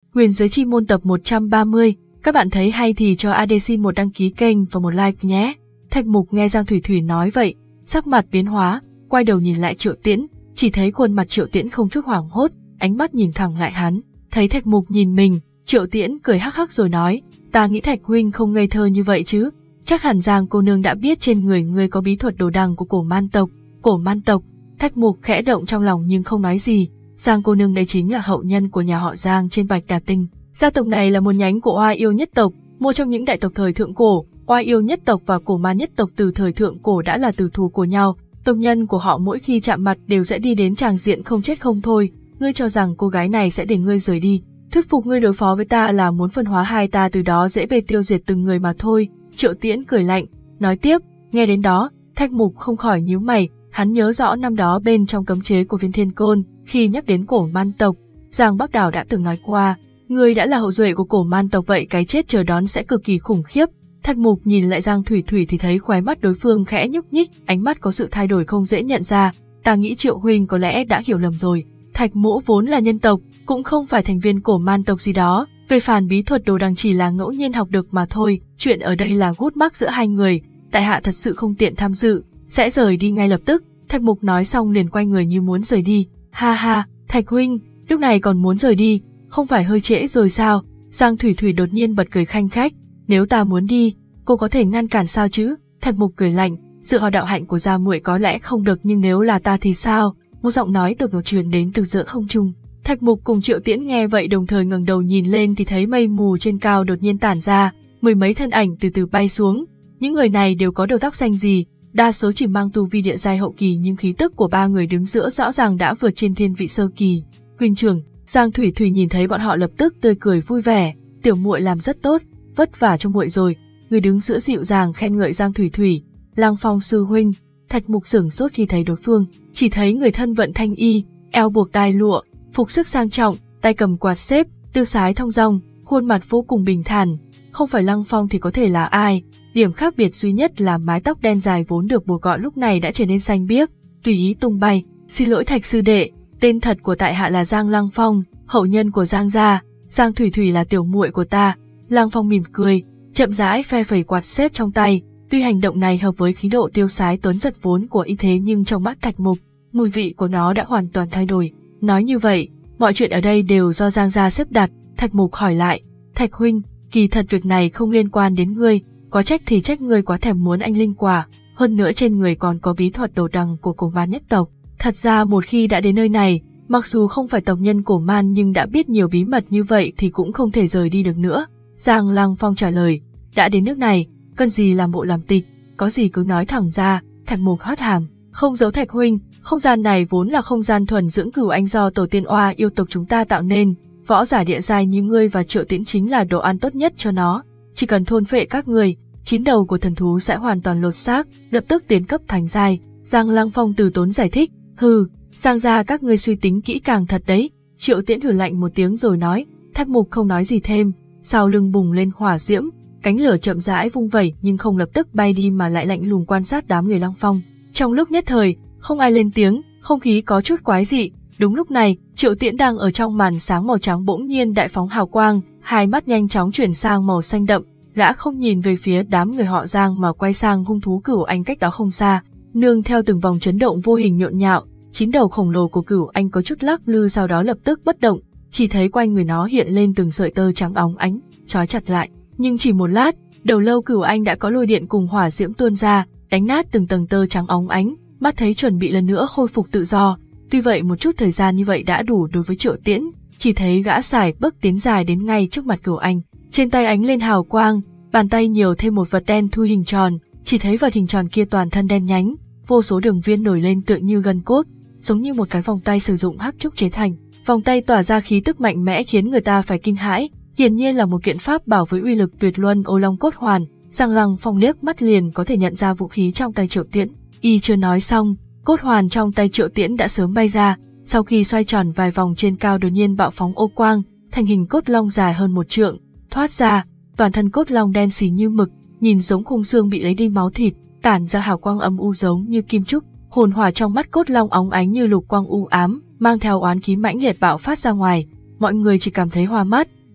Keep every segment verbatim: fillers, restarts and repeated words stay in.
Huyền Giới Chi Môn tập một trăm ba mươi, các bạn thấy hay thì cho a đê xin một đăng ký kênh và một like nhé. Thạch Mục nghe Giang Thủy Thủy nói vậy, sắc mặt biến hóa, quay đầu nhìn lại Triệu Tiễn, chỉ thấy khuôn mặt Triệu Tiễn không chút hoảng hốt, ánh mắt nhìn thẳng lại hắn. Thấy Thạch Mục nhìn mình, Triệu Tiễn cười hắc hắc rồi nói, ta nghĩ Thạch huynh không ngây thơ như vậy chứ, chắc hẳn Giang cô nương đã biết trên người ngươi có bí thuật đồ đằng của Cổ Man tộc. Cổ Man tộc? Thạch Mục khẽ động trong lòng nhưng không nói gì. Giang cô nương đây chính là hậu nhân của nhà họ Giang trên Bạch Đà Tinh. Gia tộc này là một nhánh của Oa Yêu nhất tộc, một trong những đại tộc thời thượng cổ. Oa Yêu nhất tộc và Cổ Man nhất tộc từ thời thượng cổ đã là tử thù của nhau. Tộc nhân của họ mỗi khi chạm mặt đều sẽ đi đến tràng diện không chết không thôi. Ngươi cho rằng cô gái này sẽ để ngươi rời đi? Thuyết phục ngươi đối phó với ta là muốn phân hóa hai ta, từ đó dễ bề tiêu diệt từng người mà thôi. Triệu Tiễn cười lạnh, nói tiếp. Nghe đến đó, Thạch Mục không khỏi nhíu mày. Hắn nhớ rõ năm đó bên trong cấm chế của Viên Thiên Côn, khi nhắc đến Cổ Man tộc, Giang Bắc Đào đã từng nói qua, ngươi đã là hậu duệ của Cổ Man tộc, vậy cái chết chờ đón sẽ cực kỳ khủng khiếp. Thạch Mục nhìn lại Giang Thủy Thủy thì thấy khóe mắt đối phương khẽ nhúc nhích, ánh mắt có sự thay đổi không dễ nhận ra. Ta nghĩ Triệu huynh có lẽ đã hiểu lầm rồi. Thạch Mỗ vốn là nhân tộc, cũng không phải thành viên Cổ Man tộc gì đó. Về phản bí thuật đồ đằng chỉ là ngẫu nhiên học được mà thôi. Chuyện ở đây là gút mắc giữa hai người, tại hạ thật sự không tiện tham dự, sẽ rời đi ngay lập tức. Thạch Mục nói xong liền quay người như muốn rời đi. Ha ha, Thạch huynh, lúc này còn muốn rời đi, không phải hơi trễ rồi sao? Giang Thủy Thủy đột nhiên bật cười khanh khách. Nếu ta muốn đi, cô có thể ngăn cản sao chứ? Thạch Mục cười lạnh, dựa vào đạo hạnh của gia muội có lẽ không được, nhưng nếu là ta thì sao? Một giọng nói đột ngột truyền đến từ giữa không trung. Thạch Mục cùng Triệu Tiễn nghe vậy đồng thời ngẩng đầu nhìn lên thì thấy mây mù trên cao đột nhiên tản ra, mười mấy thân ảnh từ từ bay xuống. Những người này đều có đầu tóc xanh gì, đa số chỉ mang tu vi địa giai hậu kỳ, nhưng khí tức của ba người đứng giữa rõ ràng đã vượt trên thiên vị sơ kỳ. Huynh trưởng, Giang Thủy Thủy nhìn thấy bọn họ lập tức tươi cười vui vẻ, tiểu muội làm rất tốt, vất vả cho muội rồi. Người đứng giữa dịu dàng khen ngợi Giang Thủy Thủy. Lăng Phong sư huynh. Thạch Mục sửng sốt khi thấy đối phương, chỉ thấy người thân vận thanh y, eo buộc đai lụa, phục sức sang trọng, tay cầm quạt xếp, tư sái thong dong, khuôn mặt vô cùng bình thản. Không phải Lăng Phong thì có thể là ai? Điểm khác biệt duy nhất là mái tóc đen dài vốn được buộc gọn lúc này đã trở nên xanh biếc, tùy ý tung bay. Xin lỗi Thạch sư đệ, tên thật của tại hạ là Giang Lăng Phong, hậu nhân của Giang gia. Giang Thủy Thủy là tiểu muội của ta. Lăng Phong mỉm cười, chậm rãi phe phẩy quạt xếp trong tay. Tuy hành động này hợp với khí độ tiêu sái tuấn giật vốn của y thế, nhưng trong mắt Thạch Mục, mùi vị của nó đã hoàn toàn thay đổi. Nói như vậy, mọi chuyện ở đây đều do Giang gia xếp đặt. Thạch Mục hỏi lại, Thạch huynh, kỳ thật việc này không liên quan đến ngươi, có trách thì trách ngươi quá thèm muốn anh linh quả, hơn nữa trên người còn có bí thuật đồ đằng của Cổ Man nhất tộc. Thật ra một khi đã đến nơi này, mặc dù không phải tộc nhân Cổ Man nhưng đã biết nhiều bí mật như vậy thì cũng không thể rời đi được nữa. Giang Lăng Phong trả lời, đã đến nước này, cần gì làm bộ làm tịch, có gì cứ nói thẳng ra. Thạch Mục hất hàm, không giấu Thạch huynh, không gian này vốn là không gian thuần dưỡng cửu anh do tổ tiên Oa Yêu tộc chúng ta tạo nên, võ giả địa giai như ngươi và Triệu Tiễn chính là đồ ăn tốt nhất cho nó. Chỉ cần thôn phệ các người, chín đầu của thần thú sẽ hoàn toàn lột xác, lập tức tiến cấp thành giai. Giang Lăng Phong từ tốn giải thích, hừ, Giang gia các ngươi suy tính kỹ càng thật đấy. Triệu Tiễn hừ lạnh một tiếng rồi nói. Thạch Mục không nói gì thêm, sau lưng bùng lên hỏa diễm, cánh lửa chậm rãi vung vẩy nhưng không lập tức bay đi mà lại lạnh lùng quan sát đám người Lăng Phong. Trong lúc nhất thời, không ai lên tiếng, không khí có chút quái dị. Đúng lúc này, Triệu Tiễn đang ở trong màn sáng màu trắng bỗng nhiên đại phóng hào quang, hai mắt nhanh chóng chuyển sang màu xanh đậm. Gã không nhìn về phía đám người họ Giang mà quay sang hung thú Cửu Anh cách đó không xa. Nương theo từng vòng chấn động vô hình nhộn nhạo, chín đầu khổng lồ của Cửu Anh có chút lắc lư, sau đó lập tức bất động, chỉ thấy quanh người nó hiện lên từng sợi tơ trắng óng ánh, trói chặt lại. Nhưng chỉ một lát, đầu lâu Cửu Anh đã có lôi điện cùng hỏa diễm tuôn ra, đánh nát từng tầng tơ trắng óng ánh, mắt thấy chuẩn bị lần nữa khôi phục tự do. Tuy vậy một chút thời gian như vậy đã đủ đối với Triệu Tiễn, chỉ thấy gã xài bước tiến dài đến ngay trước mặt Cửu Anh, trên tay ánh lên hào quang, bàn tay nhiều thêm một vật đen thui hình tròn, chỉ thấy vật hình tròn kia toàn thân đen nhánh, vô số đường viên nổi lên tựa như gân cốt, giống như một cái vòng tay sử dụng hắc trúc chế thành. Vòng tay tỏa ra khí tức mạnh mẽ khiến người ta phải kinh hãi, hiển nhiên là một kiện pháp bảo với uy lực tuyệt luân Ô Long cốt hoàn. Giang Lăng Phong liếc mắt liền có thể nhận ra vũ khí trong tay Triệu Tiễn. Y chưa nói xong, cốt hoàn trong tay Triệu Tiễn đã sớm bay ra, sau khi xoay tròn vài vòng trên cao đột nhiên bạo phóng ô quang, thành hình cốt long dài hơn một trượng, thoát ra, toàn thân cốt long đen xì như mực, nhìn giống khung xương bị lấy đi máu thịt, tản ra hào quang âm u giống như kim trúc, hồn hỏa trong mắt cốt long óng ánh như lục quang u ám, mang theo oán khí mãnh liệt bạo phát ra ngoài. Mọi người chỉ cảm thấy hoa mắt,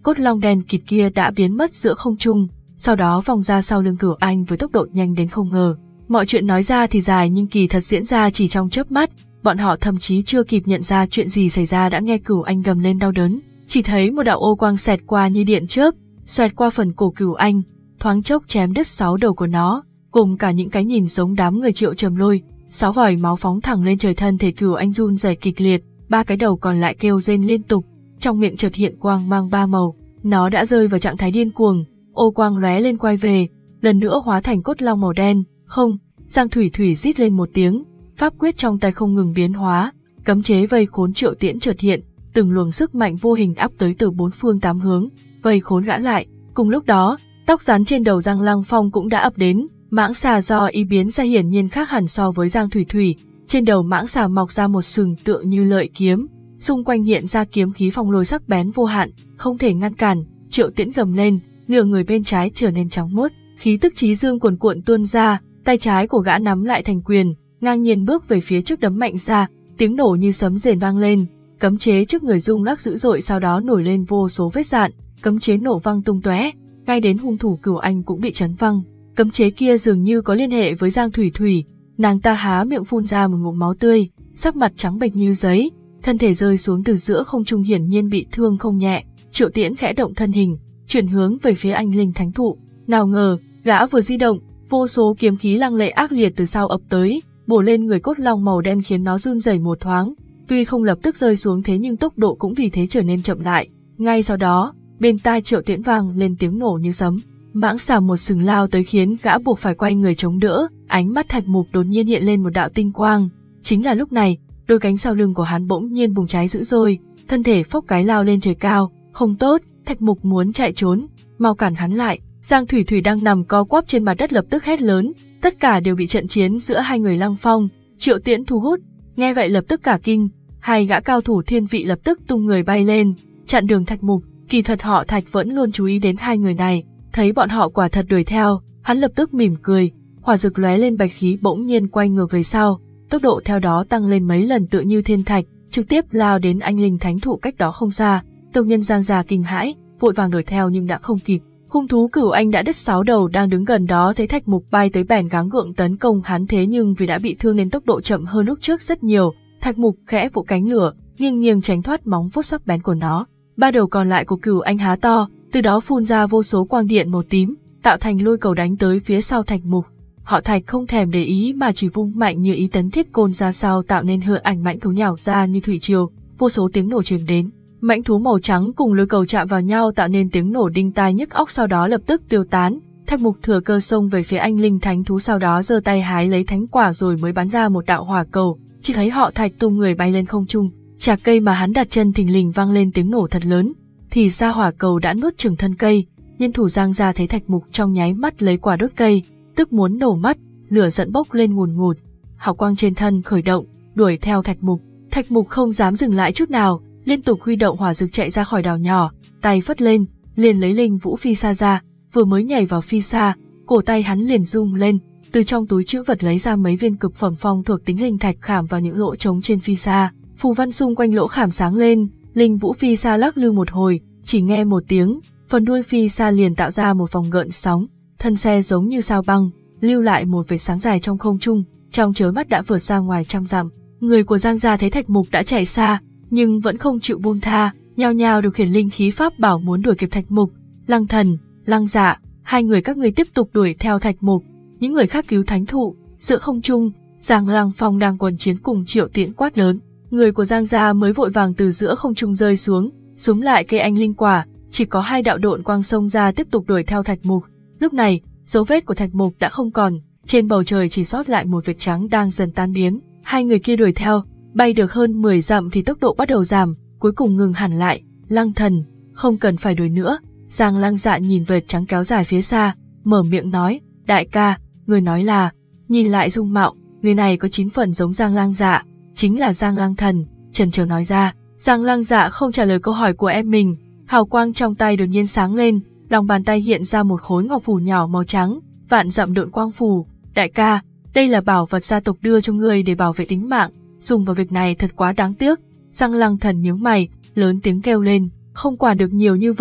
cốt long đen kịt kia đã biến mất giữa không trung, sau đó vòng ra sau lưng Cửu Anh với tốc độ nhanh đến không ngờ. Mọi chuyện nói ra thì dài nhưng kỳ thật diễn ra chỉ trong chớp mắt, bọn họ thậm chí chưa kịp nhận ra chuyện gì xảy ra đã nghe Cửu Anh gầm lên đau đớn, chỉ thấy một đạo ô quang xẹt qua như điện chớp, xoẹt qua phần cổ Cửu Anh, thoáng chốc chém đứt sáu đầu của nó, cùng cả những cái nhìn giống đám người Triệu Trầm Lôi. Sáu vòi máu phóng thẳng lên trời, thân thể Cửu Anh run rẩy kịch liệt, ba cái đầu còn lại kêu rên liên tục, trong miệng chợt hiện quang mang ba màu, nó đã rơi vào trạng thái điên cuồng, ô quang lóe lên quay về, lần nữa hóa thành cốt long màu đen. Không, Giang Thủy Thủy rít lên một tiếng, pháp quyết trong tay không ngừng biến hóa, cấm chế vây khốn Triệu Tiễn chợt hiện, từng luồng sức mạnh vô hình áp tới từ bốn phương tám hướng, vây khốn gã lại. Cùng lúc đó, tóc rắn trên đầu Giang Lăng Phong cũng đã ập đến, mãng xà do y biến ra hiển nhiên khác hẳn so với Giang Thủy Thủy, trên đầu mãng xà mọc ra một sừng tựa như lợi kiếm, xung quanh hiện ra kiếm khí phong lôi sắc bén vô hạn, không thể ngăn cản. Triệu Tiễn gầm lên, nửa người bên trái trở nên trắng muốt, khí tức chí dương cuồn cuộn tuôn ra, tay trái của gã nắm lại thành quyền, ngang nhiên bước về phía trước đấm mạnh ra, tiếng nổ như sấm rền vang lên, cấm chế trước người rung lắc dữ dội, sau đó nổi lên vô số vết rạn, cấm chế nổ văng tung tóe, ngay đến hung thủ Cửu Anh cũng bị chấn văng. Cấm chế kia dường như có liên hệ với Giang Thủy Thủy, nàng ta há miệng phun ra một ngụm máu tươi, sắc mặt trắng bệch như giấy, thân thể rơi xuống từ giữa không trung, hiển nhiên bị thương không nhẹ. Triệu Tiễn khẽ động thân hình, chuyển hướng về phía Anh Linh Thánh Thụ. Nào ngờ, gã vừa di động, vô số kiếm khí lăng lệ ác liệt từ sau ập tới, bổ lên người cốt long màu đen khiến nó run rẩy một thoáng. Tuy không lập tức rơi xuống thế nhưng tốc độ cũng vì thế trở nên chậm lại. Ngay sau đó, bên tai Triệu Tiễn vang lên tiếng nổ như sấm. Mãng xà một sừng lao tới khiến gã buộc phải quay người chống đỡ, ánh mắt Thạch Mục đột nhiên hiện lên một đạo tinh quang. Chính là lúc này, đôi cánh sau lưng của hắn bỗng nhiên bùng cháy dữ dội, thân thể phốc cái lao lên trời cao. Không tốt, Thạch Mục muốn chạy trốn, mau cản hắn lại. Giang Thủy Thủy đang nằm co quắp trên mặt đất lập tức hét lớn, tất cả đều bị trận chiến giữa hai người Lăng Phong, Triệu Tiễn thu hút. Nghe vậy lập tức cả kinh, hai gã cao thủ thiên vị lập tức tung người bay lên, chặn đường Thạch Mục. Kỳ thật họ Thạch vẫn luôn chú ý đến hai người này, thấy bọn họ quả thật đuổi theo, hắn lập tức mỉm cười, hỏa dực lóe lên, bạch khí bỗng nhiên quay ngược về sau, tốc độ theo đó tăng lên mấy lần, tựa như thiên thạch, trực tiếp lao đến Anh Linh Thánh Thụ cách đó không xa. Tộc nhân Giang gia kinh hãi, vội vàng đuổi theo nhưng đã không kịp. Hung thú Cửu Anh đã đứt sáu đầu đang đứng gần đó thấy Thạch Mục bay tới bèn gắng gượng tấn công hắn, thế nhưng vì đã bị thương nên tốc độ chậm hơn lúc trước rất nhiều. Thạch Mục khẽ vỗ cánh lửa, nghiêng nghiêng tránh thoát móng vuốt sắc bén của nó. Ba đầu còn lại của Cửu Anh há to, từ đó phun ra vô số quang điện màu tím, tạo thành lôi cầu đánh tới phía sau Thạch Mục. Họ Thạch không thèm để ý mà chỉ vung mạnh như ý tấn thiết côn ra sau, tạo nên hư ảnh mãnh thú nhào ra như thủy triều, vô số tiếng nổ truyền đến. Mãnh thú màu trắng cùng lôi cầu chạm vào nhau tạo nên tiếng nổ đinh tai nhức óc, sau đó lập tức tiêu tán. Thạch Mục thừa cơ xông về phía Anh Linh Thánh Thú, sau đó giơ tay hái lấy thánh quả rồi mới bắn ra một đạo hỏa cầu. Chỉ thấy họ Thạch tung người bay lên không trung, chạc cây mà hắn đặt chân thình lình vang lên tiếng nổ thật lớn, thì ra hỏa cầu đã nuốt chửng thân cây. Nhân thủ Giang gia thấy Thạch Mục trong nháy mắt lấy quả đốt cây, tức muốn nổ mắt, lửa giận bốc lên ngùn ngụt, hào quang trên thân khởi động, đuổi theo Thạch Mục. Thạch Mục không dám dừng lại chút nào, liên tục huy động hỏa dực chạy ra khỏi đảo nhỏ, tay phất lên, liền lấy linh vũ phi sa ra, vừa mới nhảy vào phi sa, cổ tay hắn liền rung lên, từ trong túi trữ vật lấy ra mấy viên cực phẩm phong thuộc tính linh thạch khảm vào những lỗ trống trên phi sa, phù văn xung quanh lỗ khảm sáng lên, linh vũ phi sa lắc lư một hồi, chỉ nghe một tiếng, phần đuôi phi sa liền tạo ra một vòng gợn sóng, thân xe giống như sao băng, lưu lại một vệt sáng dài trong không trung, trong chớp mắt đã vượt ra ngoài trăm dặm. Người của Giang gia thấy Thạch Mục đã chạy xa, nhưng vẫn không chịu buông tha, nhao nhao điều khiển linh khí pháp bảo muốn đuổi kịp Thạch Mục. Lăng Thần, Lăng Dạ, hai người các ngươi tiếp tục đuổi theo Thạch Mục, những người khác cứu Thánh Thụ. Giữa không trung, Giang Lăng Phong đang quần chiến cùng Triệu Tiễn quát lớn, người của Giang gia mới vội vàng từ giữa không trung rơi xuống, súm lại cây anh linh quả, chỉ có hai đạo độn quang xông ra tiếp tục đuổi theo Thạch Mục. Lúc này, dấu vết của Thạch Mục đã không còn, trên bầu trời chỉ sót lại một vệt trắng đang dần tan biến. Hai người kia đuổi theo, bay được hơn mười dặm thì tốc độ bắt đầu giảm, cuối cùng ngừng hẳn lại. Lăng Thần, không cần phải đuổi nữa. Giang Lăng Dạ nhìn vệt trắng kéo dài phía xa, mở miệng nói, đại ca, người nói là, nhìn lại dung mạo, người này có chín phần giống Giang Lăng Dạ, chính là Giang Lăng Thần, chần chờ nói ra. Giang Lăng Dạ không trả lời câu hỏi của em mình, hào quang trong tay đột nhiên sáng lên, lòng bàn tay hiện ra một khối ngọc phù nhỏ màu trắng, vạn dặm độn quang phù. Đại ca, đây là bảo vật gia tộc đưa cho ngươi để bảo vệ tính mạng, dùng vào việc này thật quá đáng tiếc. Giang Lăng Thần nhướng mày, lớn tiếng kêu lên, không quản được nhiều như vậy,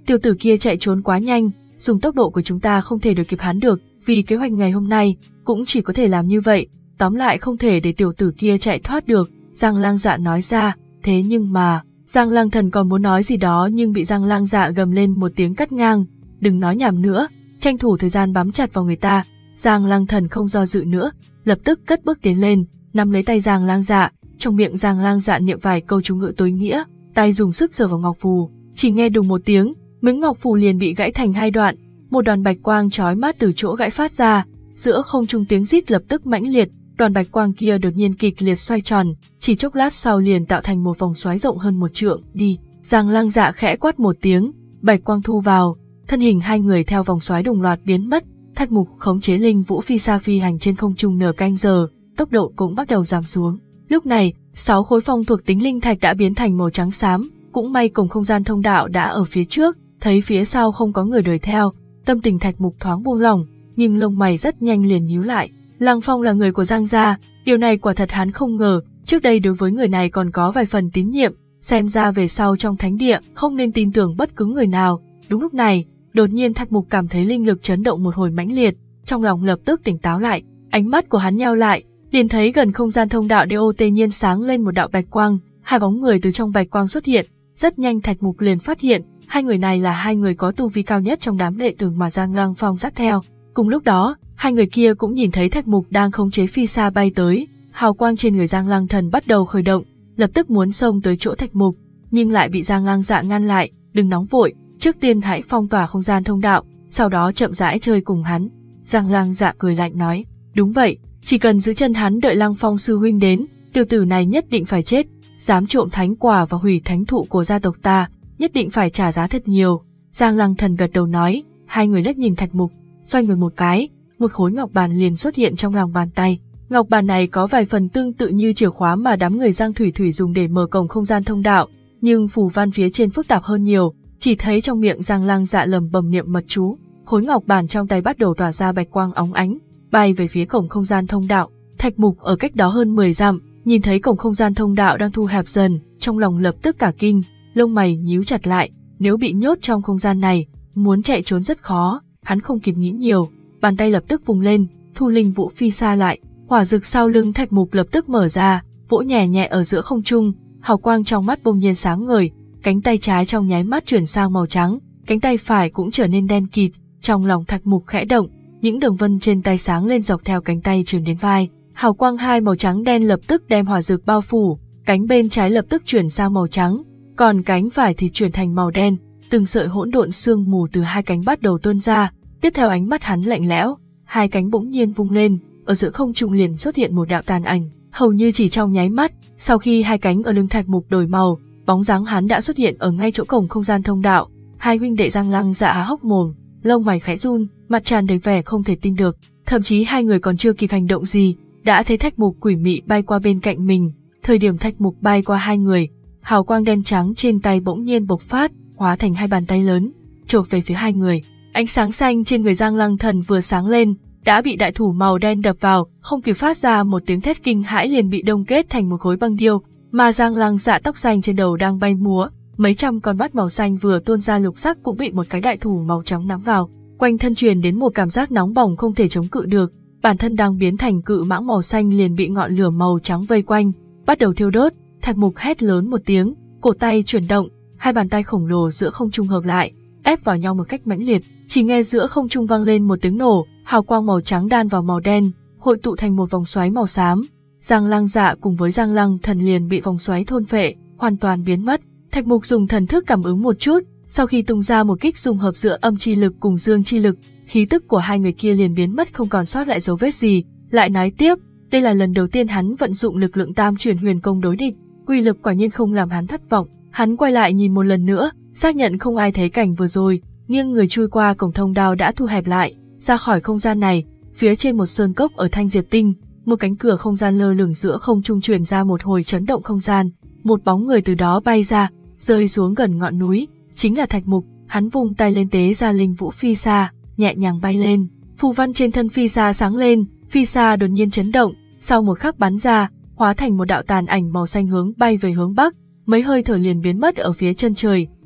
tiểu tử kia chạy trốn quá nhanh, dùng tốc độ của chúng ta không thể đuổi kịp hắn được, vì kế hoạch ngày hôm nay cũng chỉ có thể làm như vậy, tóm lại không thể để tiểu tử kia chạy thoát được, Giang Lang Dạ nói ra. Thế nhưng mà, Giang Lang Thần còn muốn nói gì đó nhưng bị Giang Lang Dạ gầm lên một tiếng cắt ngang, đừng nói nhảm nữa, tranh thủ thời gian bám chặt vào người ta. Giang Lang Thần không do dự nữa, lập tức cất bước tiến lên, nắm lấy tay Giang Lang Dạ, trong miệng Giang Lang Dạ niệm vài câu chú ngữ tối nghĩa, tay dùng sức giở vào ngọc phù, chỉ nghe đùng một tiếng, miếng ngọc phù liền bị gãy thành hai đoạn, một đoàn bạch quang chói mắt từ chỗ gãy phát ra, giữa không trung tiếng rít lập tức mãnh liệt, đoàn bạch quang kia đột nhiên kịch liệt xoay tròn, chỉ chốc lát sau liền tạo thành một vòng xoáy rộng hơn một trượng, đi. Giang Lang Dạ khẽ quát một tiếng, bạch quang thu vào, thân hình hai người theo vòng xoáy đồng loạt biến mất. Thạch Mục khống chế linh vũ phi sa phi hành trên không trung nửa canh giờ, tốc độ cũng bắt đầu giảm xuống. Lúc này, sáu khối phong thuộc tính linh thạch đã biến thành màu trắng xám, cũng may cổng không gian thông đạo đã ở phía trước, thấy phía sau không có người đuổi theo, tâm tình Thạch Mục thoáng buông lỏng, nhưng lông mày rất nhanh liền nhíu lại. Lăng Phong là người của Giang gia, điều này quả thật hắn không ngờ, trước đây đối với người này còn có vài phần tín nhiệm, xem ra về sau trong thánh địa không nên tin tưởng bất cứ người nào. Đúng lúc này, đột nhiên Thạch Mục cảm thấy linh lực chấn động một hồi mãnh liệt, trong lòng lập tức tỉnh táo lại, ánh mắt của hắn nheo lại, liền thấy gần không gian thông đạo đột nhiên sáng lên một đạo bạch quang, hai bóng người từ trong bạch quang xuất hiện, rất nhanh Thạch Mục liền phát hiện, hai người này là hai người có tu vi cao nhất trong đám đệ tử mà Giang Lăng Phong dắt theo. Cùng lúc đó, hai người kia cũng nhìn thấy Thạch Mục đang khống chế phi sa bay tới, hào quang trên người Giang Lăng Thần bắt đầu khởi động, lập tức muốn xông tới chỗ Thạch Mục, nhưng lại bị Giang Lăng Dạ ngăn lại, đừng nóng vội, trước tiên hãy phong tỏa không gian thông đạo, sau đó chậm rãi chơi cùng hắn. Giang Lăng Dạ cười lạnh nói, đúng vậy, chỉ cần giữ chân hắn đợi Lăng Phong sư huynh đến, tiểu tử này nhất định phải chết, dám trộm thánh quả và hủy thánh thụ của gia tộc ta, nhất định phải trả giá thật nhiều. Giang Lăng Thần gật đầu nói, hai người liếc nhìn Thạch Mục, xoay người một cái, một khối ngọc bàn liền xuất hiện trong lòng bàn tay. Ngọc bàn này có vài phần tương tự như chìa khóa mà đám người Giang Thủy Thủy dùng để mở cổng không gian thông đạo, nhưng phù văn phía trên phức tạp hơn nhiều, chỉ thấy trong miệng Giang Lăng Dạ lẩm bẩm niệm mật chú, khối ngọc bàn trong tay bắt đầu tỏa ra bạch quang óng ánh, bay về phía cổng không gian thông đạo. Thạch Mục ở cách đó hơn mười dặm, nhìn thấy cổng không gian thông đạo đang thu hẹp dần, trong lòng lập tức cả kinh, lông mày nhíu chặt lại, nếu bị nhốt trong không gian này, muốn chạy trốn rất khó, hắn không kịp nghĩ nhiều, bàn tay lập tức vùng lên, thu linh vũ phi sa lại, hỏa dực sau lưng Thạch Mục lập tức mở ra, vỗ nhẹ nhẹ ở giữa không trung, hào quang trong mắt bỗng nhiên sáng ngời, cánh tay trái trong nháy mắt chuyển sang màu trắng, cánh tay phải cũng trở nên đen kịt, trong lòng Thạch Mục khẽ động, những đường vân trên tay sáng lên dọc theo cánh tay truyền đến vai, hào quang hai màu trắng đen lập tức đem hỏa dực bao phủ, cánh bên trái lập tức chuyển sang màu trắng, còn cánh phải thì chuyển thành màu đen, từng sợi hỗn độn sương mù từ hai cánh bắt đầu tuôn ra, tiếp theo ánh mắt hắn lạnh lẽo, hai cánh bỗng nhiên vung lên, ở giữa không trung liền xuất hiện một đạo tàn ảnh, hầu như chỉ trong nháy mắt, sau khi hai cánh ở lưng Thạch Mục đổi màu, bóng dáng hắn đã xuất hiện ở ngay chỗ cổng không gian thông đạo. Hai huynh đệ Giang Lăng Dạ há hốc mồm, lông mày khẽ run, mặt tràn đầy vẻ không thể tin được, thậm chí hai người còn chưa kịp hành động gì, đã thấy Thạch Mục quỷ mị bay qua bên cạnh mình. Thời điểm Thạch Mục bay qua hai người, hào quang đen trắng trên tay bỗng nhiên bộc phát, hóa thành hai bàn tay lớn, chộp về phía hai người. Ánh sáng xanh trên người Giang Lăng Thần vừa sáng lên, đã bị đại thủ màu đen đập vào, không kịp phát ra một tiếng thét kinh hãi liền bị đông kết thành một khối băng điêu, mà Giang Lăng Dạ tóc xanh trên đầu đang bay múa, mấy trăm con mắt màu xanh vừa tuôn ra lục sắc cũng bị một cái đại thủ màu trắng nắm vào, quanh thân truyền đến một cảm giác nóng bỏng không thể chống cự được, bản thân đang biến thành cự mãng màu xanh liền bị ngọn lửa màu trắng vây quanh, bắt đầu thiêu đốt. Thạch Mục hét lớn một tiếng, cổ tay chuyển động, hai bàn tay khổng lồ giữa không trung hợp lại, ép vào nhau một cách mãnh liệt, chỉ nghe giữa không trung vang lên một tiếng nổ, hào quang màu trắng đan vào màu đen, hội tụ thành một vòng xoáy màu xám. Giang Lăng Dạ cùng với Giang Lăng Thần liền bị vòng xoáy thôn phệ, hoàn toàn biến mất. Thạch Mục dùng thần thức cảm ứng một chút, sau khi tung ra một kích dung hợp giữa âm chi lực cùng dương chi lực, khí tức của hai người kia liền biến mất không còn sót lại dấu vết gì. Lại nói tiếp, đây là lần đầu tiên hắn vận dụng lực lượng tam chuyển huyền công đối địch, uy lực quả nhiên không làm hắn thất vọng. Hắn quay lại nhìn một lần nữa, xác nhận không ai thấy cảnh vừa rồi, nghiêng người chui qua cổng thông đạo đã thu hẹp lại, ra khỏi không gian này, phía trên một sơn cốc ở Thanh Diệp Tinh, một cánh cửa không gian lơ lửng giữa không trung truyền ra một hồi chấn động không gian, một bóng người từ đó bay ra, rơi xuống gần ngọn núi, chính là Thạch Mục. Hắn vung tay lên tế ra linh vũ phi sa, nhẹ nhàng bay lên, phù văn trên thân phi sa sáng lên, phi sa đột nhiên chấn động, sau một khắc bắn ra, hóa thành một đạo tàn ảnh màu xanh hướng bay về hướng bắc, mấy hơi thở liền biến mất ở phía chân trời,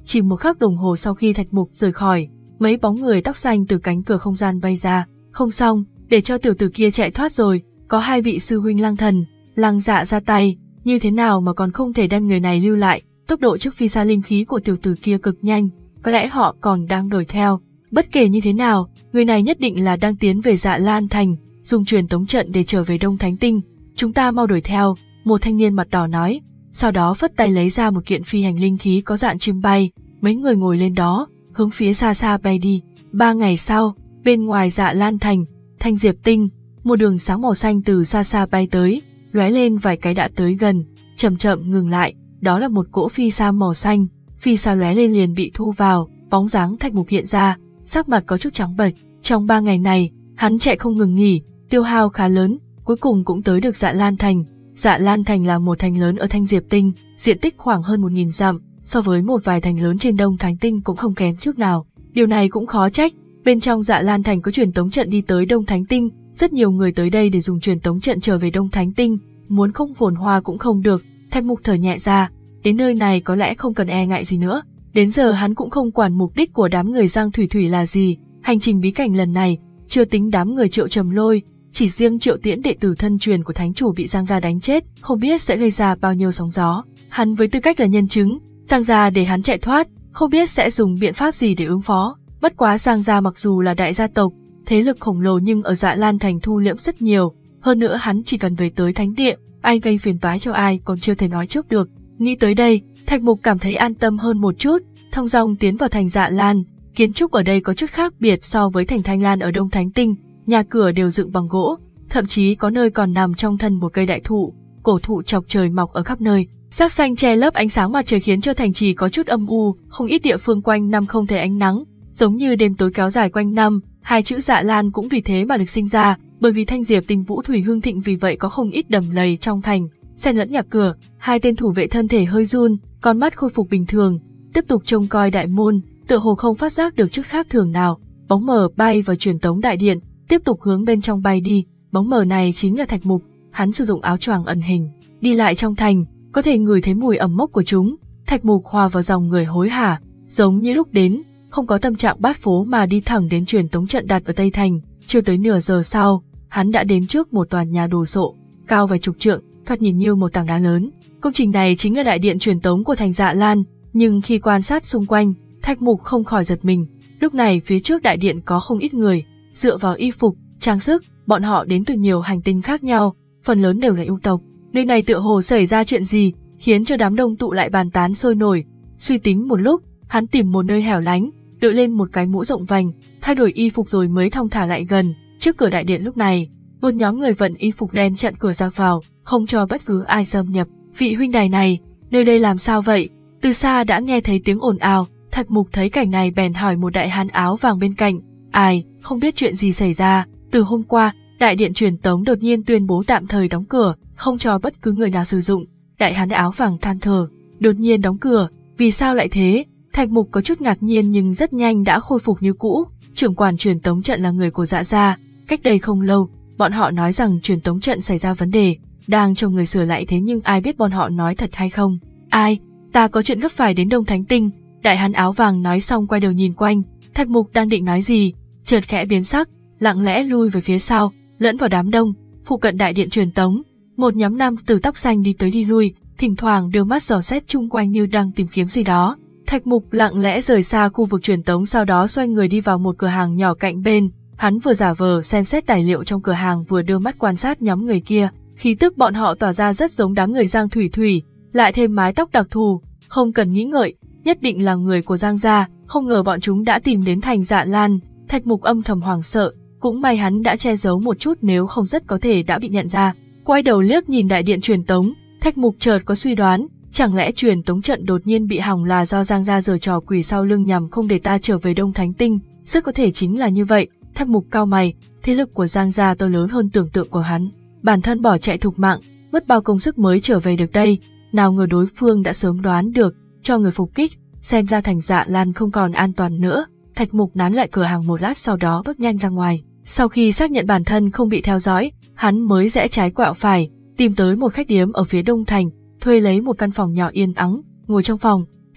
Chỉ một khắc đồng hồ sau khi Thạch Mục rời khỏi, mấy bóng người tóc xanh từ cánh cửa không gian bay ra. Không xong, để cho tiểu tử kia chạy thoát rồi, có hai vị sư huynh Lăng Thần, Lăng Dạ ra tay, như thế nào mà còn không thể đem người này lưu lại. Tốc độ trước phi xa linh khí của tiểu tử kia cực nhanh, có lẽ họ còn đang đuổi theo. Bất kể như thế nào, người này nhất định là đang tiến về Dạ Lan Thành, dùng truyền tống trận để trở về Đông Thánh Tinh. Chúng ta mau đuổi theo, một thanh niên mặt đỏ nói, sau đó phất tay lấy ra một kiện phi hành linh khí có dạng chim bay, mấy người ngồi lên đó, hướng phía xa xa bay đi. Ba ngày sau, bên ngoài Dạ Lan Thành, Thanh Diệp Tinh, một đường sáng màu xanh từ xa xa bay tới, lóe lên vài cái đã tới gần, chậm chậm ngừng lại, đó là một cỗ phi xa màu xanh, phi xa lóe lên liền bị thu vào, bóng dáng Thạch Mục hiện ra, sắc mặt có chút trắng bệch. Trong ba ngày này, hắn chạy không ngừng nghỉ, tiêu hao khá lớn, cuối cùng cũng tới được Dạ Lan Thành. Dạ Lan Thành là một thành lớn ở Thanh Diệp Tinh, diện tích khoảng hơn một nghìn dặm, so với một vài thành lớn trên Đông Thánh Tinh cũng không kém chút nào. Điều này cũng khó trách, bên trong Dạ Lan Thành có truyền tống trận đi tới Đông Thánh Tinh, rất nhiều người tới đây để dùng truyền tống trận trở về Đông Thánh Tinh, muốn không phồn hoa cũng không được. Thạch Mục thở nhẹ ra, đến nơi này có lẽ không cần e ngại gì nữa. Đến giờ hắn cũng không quản mục đích của đám người Giang Thủy Thủy là gì, hành trình bí cảnh lần này, chưa tính đám người Triệu Trầm Lôi, chỉ riêng Triệu Tiễn đệ tử thân truyền của thánh chủ bị Giang gia đánh chết, không biết sẽ gây ra bao nhiêu sóng gió. Hắn với tư cách là nhân chứng, Giang gia để hắn chạy thoát, không biết sẽ dùng biện pháp gì để ứng phó. Bất quá Giang gia mặc dù là đại gia tộc, thế lực khổng lồ nhưng ở Dạ Lan Thành thu liễm rất nhiều, hơn nữa hắn chỉ cần về tới thánh địa, ai gây phiền toái cho ai còn chưa thể nói trước được. Nghĩ tới đây, Thạch Mục cảm thấy an tâm hơn một chút, thong dong tiến vào thành Dạ Lan. Kiến trúc ở đây có chút khác biệt so với thành Thanh Lan ở Đông Thánh Tinh, nhà cửa đều dựng bằng gỗ, thậm chí có nơi còn nằm trong thân một cây đại thụ, cổ thụ chọc trời mọc ở khắp nơi. Sắc xanh che lấp ánh sáng mặt trời khiến cho thành trì có chút âm u, không ít địa phương quanh năm không thấy ánh nắng, giống như đêm tối kéo dài quanh năm. Hai chữ Dạ Lan cũng vì thế mà được sinh ra, bởi vì Thanh Diệp Tinh vũ thủy hương thịnh, vì vậy có không ít đầm lầy trong thành, xen lẫn nhà cửa. Hai tên thủ vệ thân thể hơi run, con mắt khôi phục bình thường, tiếp tục trông coi đại môn, tựa hồ không phát giác được chút khác thường nào. Bóng mờ bay vào truyền tống đại điện, tiếp tục hướng bên trong bay đi. Bóng mờ này chính là Thạch Mục, hắn sử dụng áo choàng ẩn hình, đi lại trong thành, có thể ngửi thấy mùi ẩm mốc của chúng. Thạch Mục hòa vào dòng người hối hả, giống như lúc đến, không có tâm trạng bát phố mà đi thẳng đến truyền tống trận đặt ở Tây Thành. Chưa tới nửa giờ sau, hắn đã đến trước một tòa nhà đồ sộ, cao vài chục trượng, thoạt nhìn như một tảng đá lớn. Công trình này chính là đại điện truyền tống của thành Dạ Lan, nhưng khi quan sát xung quanh, Thạch Mục không khỏi giật mình. Lúc này phía trước đại điện có không ít người, dựa vào y phục, trang sức, bọn họ đến từ nhiều hành tinh khác nhau, phần lớn đều là yêu tộc. Nơi này tựa hồ xảy ra chuyện gì, khiến cho đám đông tụ lại bàn tán sôi nổi. Suy tính một lúc, hắn tìm một nơi hẻo lánh, đội lên một cái mũ rộng vành, thay đổi y phục rồi mới thong thả lại gần. Trước cửa đại điện lúc này, một nhóm người vận y phục đen chặn cửa ra vào, không cho bất cứ ai xâm nhập. Vị huynh đài này, nơi đây làm sao vậy? Từ xa đã nghe thấy tiếng ồn ào, Thạch Mục thấy cảnh này bèn hỏi một đại hán áo vàng bên cạnh. Ai, không biết chuyện gì xảy ra, từ hôm qua, đại điện truyền tống đột nhiên tuyên bố tạm thời đóng cửa, không cho bất cứ người nào sử dụng. Đại hán áo vàng than thở, đột nhiên đóng cửa, vì sao lại thế? Thạch Mục có chút ngạc nhiên nhưng rất nhanh đã khôi phục như cũ. Trưởng quản truyền tống trận là người của Dạ gia, cách đây không lâu, bọn họ nói rằng truyền tống trận xảy ra vấn đề, đang cho người sửa lại, thế nhưng ai biết bọn họ nói thật hay không. Ai, ta có chuyện gấp phải đến Đông Thánh Tinh. Đại hán áo vàng nói xong quay đầu nhìn quanh, Thạch Mục đang định nói gì, chợt khẽ biến sắc, lặng lẽ lui về phía sau, lẫn vào đám đông. Phụ cận đại điện truyền tống, một nhóm nam tử tóc xanh đi tới đi lui, thỉnh thoảng đưa mắt dò xét chung quanh như đang tìm kiếm gì đó. Thạch Mục lặng lẽ rời xa khu vực truyền tống, sau đó xoay người đi vào một cửa hàng nhỏ cạnh bên. Hắn vừa giả vờ xem xét tài liệu trong cửa hàng vừa đưa mắt quan sát nhóm người kia. Khí tức bọn họ tỏa ra rất giống đám người Giang Thủy Thủy, lại thêm mái tóc đặc thù, không cần nghĩ ngợi, nhất định là người của Giang gia. Không ngờ bọn chúng đã tìm đến thành Dạ Lan. Thạch Mục âm thầm hoảng sợ, cũng may hắn đã che giấu một chút, nếu không rất có thể đã bị nhận ra. Quay đầu liếc nhìn đại điện truyền tống, Thạch Mục chợt có suy đoán, chẳng lẽ truyền tống trận đột nhiên bị hỏng là do Giang gia giở trò quỷ sau lưng nhằm không để ta trở về Đông Thánh Tinh? Rất có thể chính là như vậy. Thạch Mục cau mày, thế lực của Giang gia to lớn hơn tưởng tượng của hắn. Bản thân bỏ chạy thục mạng, mất bao công sức mới trở về được đây, nào ngờ đối phương đã sớm đoán được, cho người phục kích, xem ra thành Dạ Lan không còn an toàn nữa. Thạch Mục nán lại cửa hàng một lát, sau đó bước nhanh ra ngoài. Sau khi xác nhận bản thân không bị theo dõi, hắn mới rẽ trái quẹo phải, tìm tới một khách điếm ở phía đông thành, thuê lấy một căn phòng nhỏ yên ắng. Ngồi trong phòng,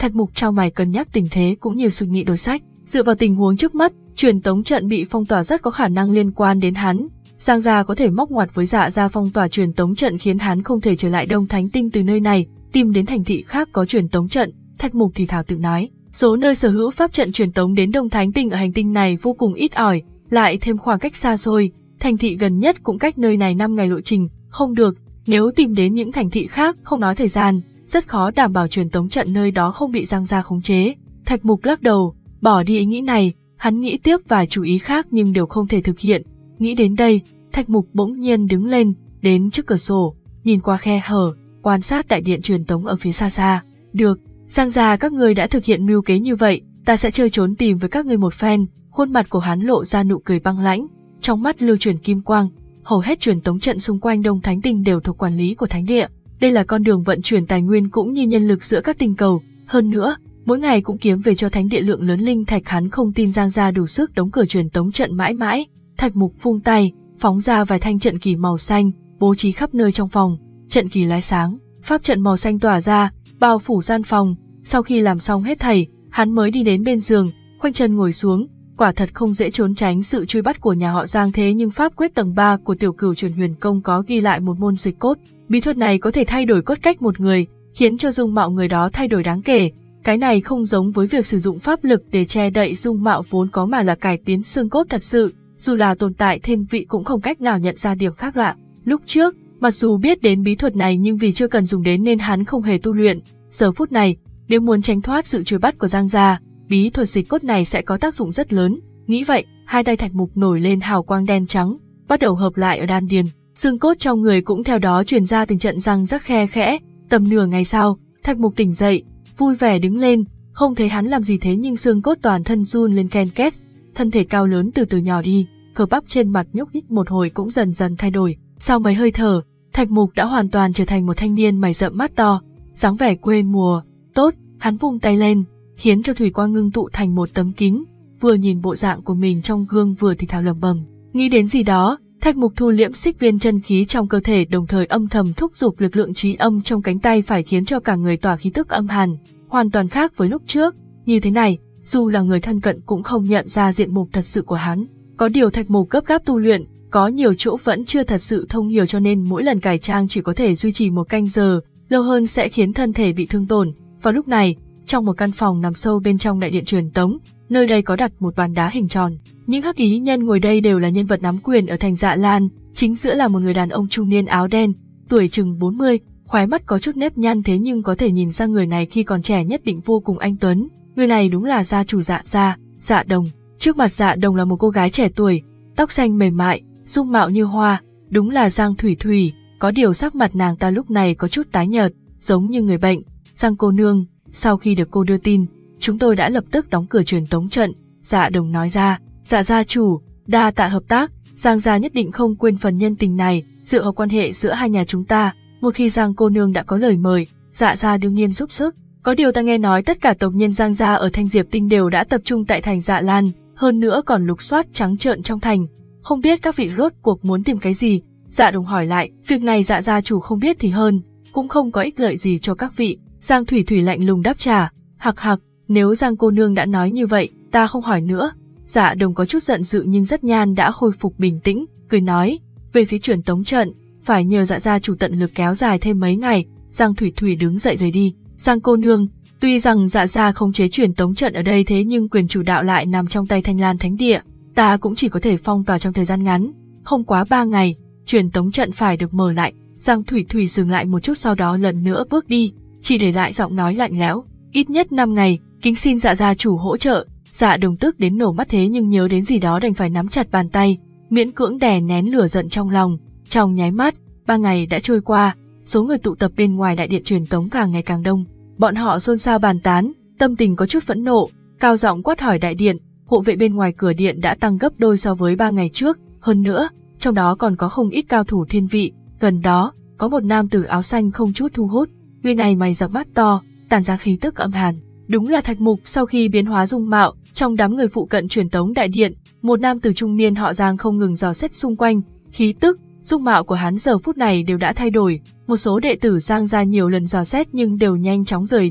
Thạch Mục trao mày cân nhắc tình thế cũng như suy nghĩ đối sách. Dựa vào tình huống trước mắt, truyền tống trận bị phong tỏa rất có khả năng liên quan đến hắn. Giang gia có thể móc ngoặt với Dạ gia phong tỏa truyền tống trận khiến hắn không thể trở lại Đông Thánh Tinh từ nơi này, tìm đến thành thị khác có truyền tống trận. Thạch Mục thì thào tự nói, số nơi sở hữu pháp trận truyền tống đến Đông Thánh Tinh ở hành tinh này vô cùng ít ỏi, lại thêm khoảng cách xa xôi, thành thị gần nhất cũng cách nơi này năm ngày lộ trình, không được, nếu tìm đến những thành thị khác không nói thời gian, rất khó đảm bảo truyền tống trận nơi đó không bị Giang gia khống chế. Thạch Mục lắc đầu, bỏ đi ý nghĩ này, hắn nghĩ tiếp vài chủ ý khác nhưng đều không thể thực hiện. Nghĩ đến đây, Thạch Mục bỗng nhiên đứng lên, đến trước cửa sổ, nhìn qua khe hở, quan sát đại điện truyền tống ở phía xa xa. Được, Giang gia các ngươi đã thực hiện mưu kế như vậy, ta sẽ chơi trốn tìm với các ngươi một phen. Khuôn mặt của hắn lộ ra nụ cười băng lãnh, trong mắt lưu chuyển kim quang. Hầu hết truyền tống trận xung quanh Đông Thánh Tinh đều thuộc quản lý của Thánh Địa. Đây là con đường vận chuyển tài nguyên cũng như nhân lực giữa các tinh cầu. Hơn nữa, mỗi ngày cũng kiếm về cho Thánh Địa lượng lớn linh thạch, hắn không tin Giang gia đủ sức đóng cửa truyền tống trận mãi mãi. Thạch Mục vung tay, phóng ra vài thanh trận kỳ màu xanh, bố trí khắp nơi trong phòng. Trận kỳ lóe sáng, pháp trận màu xanh tỏa ra, bao phủ gian phòng. Sau khi làm xong hết thảy, hắn mới đi đến bên giường, khoanh chân ngồi xuống. Quả thật không dễ trốn tránh sự truy bắt của nhà họ Giang, thế nhưng pháp quyết tầng ba của Tiểu Cửu Truyền Huyền Công có ghi lại một môn dịch cốt. Bí thuật này có thể thay đổi cốt cách một người, khiến cho dung mạo người đó thay đổi đáng kể. Cái này không giống với việc sử dụng pháp lực để che đậy dung mạo vốn có mà là cải tiến xương cốt thật sự. Dù là tồn tại thiên vị cũng không cách nào nhận ra điểm khác lạ. Lúc trước, mặc dù biết đến bí thuật này nhưng vì chưa cần dùng đến nên hắn không hề tu luyện. Giờ phút này, nếu muốn tránh thoát sự truy bắt của Giang gia, bí thuật dịch cốt này sẽ có tác dụng rất lớn. Nghĩ vậy, hai tay Thạch Mục nổi lên hào quang đen trắng, bắt đầu hợp lại ở đan điền. Xương cốt trong người cũng theo đó truyền ra từng trận răng rắc khe khẽ. Tầm nửa ngày sau, Thạch Mục tỉnh dậy, vui vẻ đứng lên, không thấy hắn làm gì thế nhưng xương cốt toàn thân run lên ken két, thân thể cao lớn từ từ nhỏ đi, cơ bắp trên mặt nhúc nhích một hồi cũng dần dần thay đổi. Sau mấy hơi thở, Thạch Mục đã hoàn toàn trở thành một thanh niên mày rậm mắt to, dáng vẻ quê mùa. Tốt, hắn vung tay lên, khiến cho thủy quang ngưng tụ thành một tấm kính, vừa nhìn bộ dạng của mình trong gương vừa thì thào lẩm bẩm. Nghĩ đến gì đó, Thạch Mục thu liễm xích viên chân khí trong cơ thể, đồng thời âm thầm thúc giục lực lượng trí âm trong cánh tay phải, khiến cho cả người tỏa khí tức âm hàn, hoàn toàn khác với lúc trước. Như thế này, dù là người thân cận cũng không nhận ra diện mục thật sự của hắn. Có điều Thạch Mục gấp gáp tu luyện, có nhiều chỗ vẫn chưa thật sự thông hiểu cho nên mỗi lần cải trang chỉ có thể duy trì một canh giờ, lâu hơn sẽ khiến thân thể bị thương tổn. Vào lúc này, trong một căn phòng nằm sâu bên trong đại điện truyền tống, nơi đây có đặt một bàn đá hình tròn. Những hắc ý nhân ngồi đây đều là nhân vật nắm quyền ở thành Dạ Lan, chính giữa là một người đàn ông trung niên áo đen, tuổi chừng bốn mươi, khóe mắt có chút nếp nhăn thế nhưng có thể nhìn ra người này khi còn trẻ nhất định vô cùng anh tuấn. Người này đúng là gia chủ Dạ gia, Dạ Đồng. Trước mặt Dạ Đồng là một cô gái trẻ tuổi, tóc xanh mềm mại, dung mạo như hoa, đúng là Giang Thủy Thủy, có điều sắc mặt nàng ta lúc này có chút tái nhợt, giống như người bệnh. Giang cô nương, sau khi được cô đưa tin, chúng tôi đã lập tức đóng cửa truyền tống trận, Dạ Đồng nói ra. Dạ gia chủ, đa tạ hợp tác, Giang gia nhất định không quên phần nhân tình này, dựa vào quan hệ giữa hai nhà chúng ta, một khi Giang cô nương đã có lời mời, Dạ gia đương nhiên giúp sức. Có điều ta nghe nói tất cả tộc nhân Giang gia ở Thanh Diệp Tinh đều đã tập trung tại thành Dạ Lan, hơn nữa còn lục soát trắng trợn trong thành, không biết các vị rốt cuộc muốn tìm cái gì. Dạ Đồng hỏi lại, việc này Dạ gia chủ không biết thì hơn, cũng không có ích lợi gì cho các vị. Giang Thủy Thủy lạnh lùng đáp trả, hặc hặc, nếu Giang cô nương đã nói như vậy, ta không hỏi nữa. Dạ Đồng có chút giận dữ nhưng rất nhanh đã khôi phục bình tĩnh, cười nói, về phía truyền tống trận, phải nhờ Dạ gia chủ tận lực kéo dài thêm mấy ngày. Giang Thủy Thủy đứng dậy rời đi. Giang cô nương, tuy rằng Dạ gia không chế truyền tống trận ở đây thế nhưng quyền chủ đạo lại nằm trong tay Thanh Lan Thánh Địa, ta cũng chỉ có thể phong tỏa trong thời gian ngắn, không quá ba ngày, truyền tống trận phải được mở lại. Giang Thủy Thủy dừng lại một chút sau đó lần nữa bước đi, chỉ để lại giọng nói lạnh lẽo, ít nhất năm ngày, kính xin Dạ gia chủ hỗ trợ. Dạ Đồng tức đến nổ mắt thế nhưng nhớ đến gì đó đành phải nắm chặt bàn tay, miễn cưỡng đè nén lửa giận trong lòng. Trong nháy mắt, ba ngày đã trôi qua, số người tụ tập bên ngoài đại điện truyền tống càng ngày càng đông. Bọn họ xôn xao bàn tán, tâm tình có chút phẫn nộ, cao giọng quát hỏi đại điện. Hộ vệ bên ngoài cửa điện đã tăng gấp đôi so với ba ngày trước, hơn nữa, trong đó còn có không ít cao thủ thiên vị. Gần đó, có một nam tử áo xanh không chút thu hút, người này mày rậm mắt to, tản ra khí tức âm hàn. Đúng là Thạch Mục. Sau khi biến hóa dung mạo, trong đám người phụ cận truyền tống đại điện, một nam tử trung niên họ Giang không ngừng dò xét xung quanh, khí tức, dung mạo của hắn giờ phút này đều đã thay đổi. Một số đệ tử Giang gia nhiều lần dò xét nhưng đều nhanh chóng rời đi,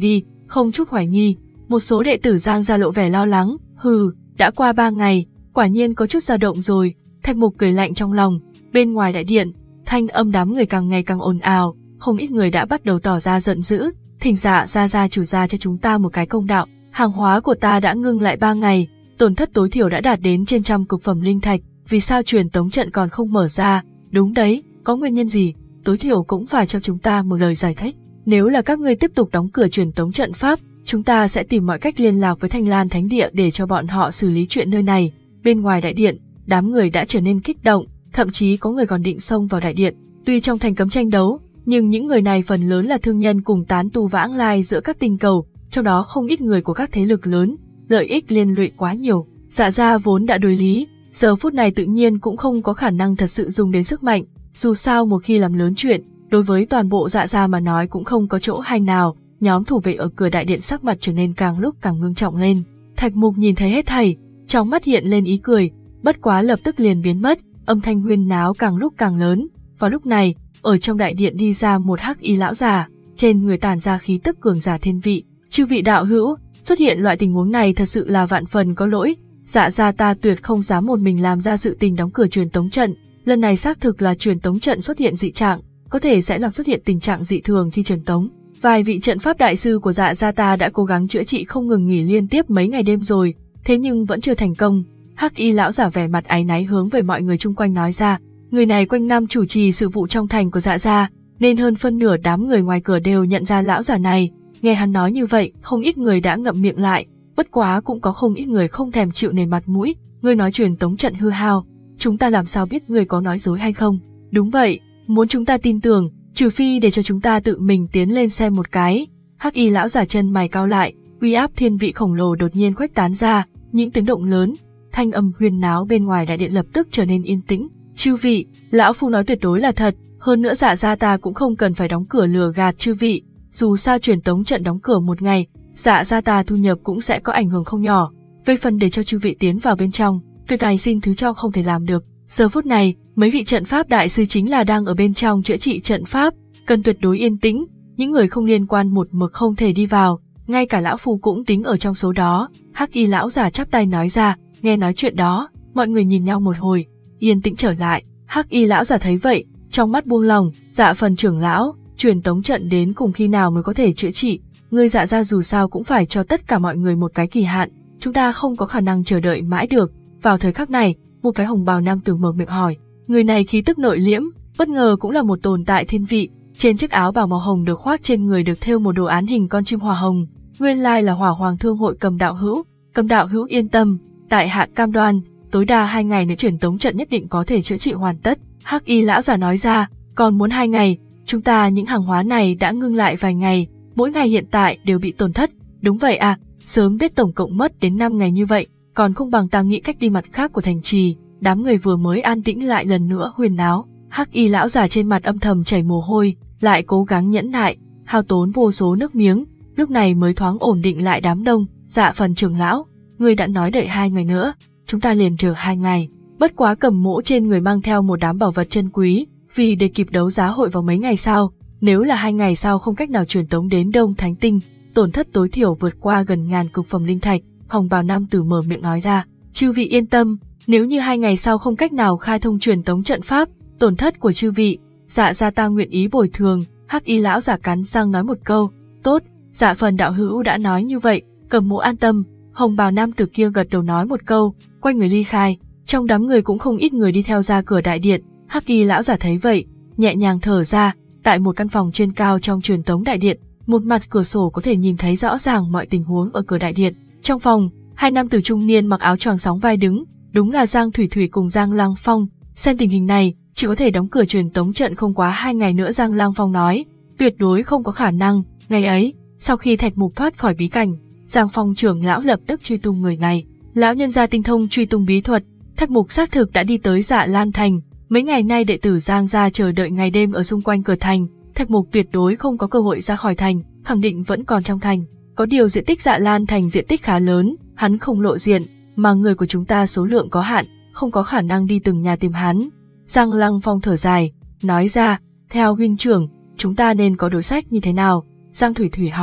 không chút hoài nghi. Một số đệ tử Giang gia lộ vẻ lo lắng, hừ, đã qua ba ngày, quả nhiên có chút dao động rồi. Thạch Mục cười lạnh trong lòng. Bên ngoài đại điện, thanh âm đám người càng ngày càng ồn ào, không ít người đã bắt đầu tỏ ra giận dữ. Thỉnh Dạ gia gia chủ gia cho chúng ta một cái công đạo. Hàng hóa của ta đã ngưng lại ba ngày, tổn thất tối thiểu đã đạt đến trên trăm cực phẩm linh thạch, vì sao truyền tống trận còn không mở ra? Đúng đấy, có nguyên nhân gì? Tối thiểu cũng phải cho chúng ta một lời giải thích. Nếu là các ngươi tiếp tục đóng cửa truyền tống trận pháp, chúng ta sẽ tìm mọi cách liên lạc với Thanh Lan Thánh Địa để cho bọn họ xử lý chuyện nơi này. Bên ngoài đại điện, đám người đã trở nên kích động, thậm chí có người còn định xông vào đại điện. Tuy trong thành cấm tranh đấu, nhưng những người này phần lớn là thương nhân cùng tán tu vãng lai giữa các tinh cầu, trong đó không ít người của các thế lực lớn, lợi ích liên lụy quá nhiều. Dạ gia vốn đã đối lý, giờ phút này tự nhiên cũng không có khả năng thật sự dùng đến sức mạnh, dù sao một khi làm lớn chuyện, đối với toàn bộ Dạ gia mà nói cũng không có chỗ hay nào. Nhóm thủ vệ ở cửa đại điện sắc mặt trở nên càng lúc càng ngưng trọng lên. Thạch Mục nhìn thấy hết thảy, trong mắt hiện lên ý cười, bất quá lập tức liền biến mất, âm thanh huyên náo càng lúc càng lớn. Vào lúc này, ở trong đại điện đi ra một hắc y lão già, trên người tản ra khí tức cường giả thiên vị. Chư vị đạo hữu, xuất hiện loại tình huống này thật sự là vạn phần có lỗi. Dạ gia ta tuyệt không dám một mình làm ra sự tình đóng cửa truyền tống trận. Lần này xác thực là truyền tống trận xuất hiện dị trạng, có thể sẽ làm xuất hiện tình trạng dị thường khi truyền tống. Vài vị trận pháp đại sư của Dạ gia ta đã cố gắng chữa trị không ngừng nghỉ liên tiếp mấy ngày đêm rồi, thế nhưng vẫn chưa thành công. Hắc y lão giả vẻ mặt áy náy hướng về mọi người chung quanh nói ra. Người này quanh năm chủ trì sự vụ trong thành của Dạ gia, nên hơn phân nửa đám người ngoài cửa đều nhận ra lão giả này. Nghe hắn nói như vậy, không ít người đã ngậm miệng lại, bất quá cũng có không ít người không thèm chịu nề mặt mũi. Ngươi nói truyền tống trận hư hao, chúng ta làm sao biết ngươi có nói dối hay không? Đúng vậy, muốn chúng ta tin tưởng, trừ phi để cho chúng ta tự mình tiến lên xem một cái. Hắc y lão giả chân mày cao lại, uy áp thiên vị khổng lồ đột nhiên khuếch tán ra, những tiếng động lớn, thanh âm huyên náo bên ngoài đại điện lập tức trở nên yên tĩnh. Chư vị, lão phu nói tuyệt đối là thật, hơn nữa Dạ gia ta cũng không cần phải đóng cửa lừa gạt chư vị, dù sao truyền tống trận đóng cửa một ngày, Dạ gia ta thu nhập cũng sẽ có ảnh hưởng không nhỏ. Về phần để cho chư vị tiến vào bên trong, việc này xin thứ cho không thể làm được. Giờ phút này, mấy vị trận pháp đại sư chính là đang ở bên trong chữa trị trận pháp, cần tuyệt đối yên tĩnh, những người không liên quan một mực không thể đi vào, ngay cả lão phu cũng tính ở trong số đó. Hắc y lão giả chắp tay nói ra. Nghe nói chuyện đó, mọi người nhìn nhau một hồi, yên tĩnh trở lại. Hắc y lão giả thấy vậy, trong mắt buông lòng. Dạ phần trưởng lão, truyền tống trận đến cùng khi nào mới có thể chữa trị? Ngươi Dạ gia dù sao cũng phải cho tất cả mọi người một cái kỳ hạn, chúng ta không có khả năng chờ đợi mãi được. Vào thời khắc này, một cái hồng bào nam tử mở miệng hỏi. Người này khí tức nội liễm, bất ngờ cũng là một tồn tại thiên vị. Trên chiếc áo bào màu hồng được khoác trên người được thêu một đồ án hình con chim hỏa hồng. Nguyên lai là Hỏa Hoàng Thương hội Cầm đạo hữu. Cầm đạo hữu yên tâm, tại hạ cam đoan, tối đa hai ngày nữa truyền tống trận nhất định có thể chữa trị hoàn tất. Hắc y lão giả nói ra. Còn muốn hai ngày? Chúng ta những hàng hóa này đã ngưng lại vài ngày, mỗi ngày hiện tại đều bị tổn thất. Đúng vậy à, sớm biết tổng cộng mất đến năm ngày như vậy, còn không bằng ta nghĩ cách đi mặt khác của thành trì. Đám người vừa mới an tĩnh lại lần nữa huyên náo. Hắc y lão giả trên mặt âm thầm chảy mồ hôi, lại cố gắng nhẫn nại, hao tốn vô số nước miếng, lúc này mới thoáng ổn định lại đám đông. Dạ phần trưởng lão, ngươi đã nói đợi hai ngày nữa, chúng ta liền chờ hai ngày. Bất quá Cầm Mỗ trên người mang theo một đám bảo vật chân quý, vì để kịp đấu giá hội vào mấy ngày sau, nếu là hai ngày sau không cách nào truyền tống đến Đông Thánh Tinh, tổn thất tối thiểu vượt qua gần ngàn cực phẩm linh thạch. Hồng bào nam tử mở miệng nói ra. Chư vị yên tâm, nếu như hai ngày sau không cách nào khai thông truyền tống trận pháp, tổn thất của chư vị, Dạ gia ta nguyện ý bồi thường. Hắc y lão giả cắn răng nói một câu. Tốt, Dạ phần đạo hữu đã nói như vậy, Cầm Mỗ an tâm. Hồng bào nam tử kia gật đầu nói một câu, quay người ly khai. Trong đám người cũng không ít người đi theo ra cửa đại điện. Hắc y lão giả thấy vậy, nhẹ nhàng thở ra. Tại một căn phòng trên cao trong truyền tống đại điện, một mặt cửa sổ có thể nhìn thấy rõ ràng mọi tình huống ở cửa đại điện. Trong phòng, hai nam tử trung niên mặc áo choàng sóng vai đứng, đúng là Giang Thủy Thủy cùng Giang Lăng Phong. Xem tình hình này, chỉ có thể đóng cửa truyền tống trận không quá hai ngày nữa. Giang Lăng Phong nói, tuyệt đối không có khả năng. Ngày ấy, sau khi Thạch Mục thoát khỏi bí cảnh, Giang Phong trưởng lão lập tức truy tung người này. Lão nhân gia tinh thông truy tung bí thuật, Thạch Mục xác thực đã đi tới Dạ Lan Thành. Mấy ngày nay đệ tử Giang gia chờ đợi ngày đêm ở xung quanh cửa thành, Thạch Mục tuyệt đối không có cơ hội ra khỏi thành, khẳng định vẫn còn trong thành. Có điều diện tích Dạ Lan Thành diện tích khá lớn, hắn không lộ diện, mà người của chúng ta số lượng có hạn, không có khả năng đi từng nhà tìm hắn. Giang Lăng Phong thở dài, nói ra, theo huynh trưởng, chúng ta nên có đối sách như thế nào? Giang Thủy Thủy hỏi.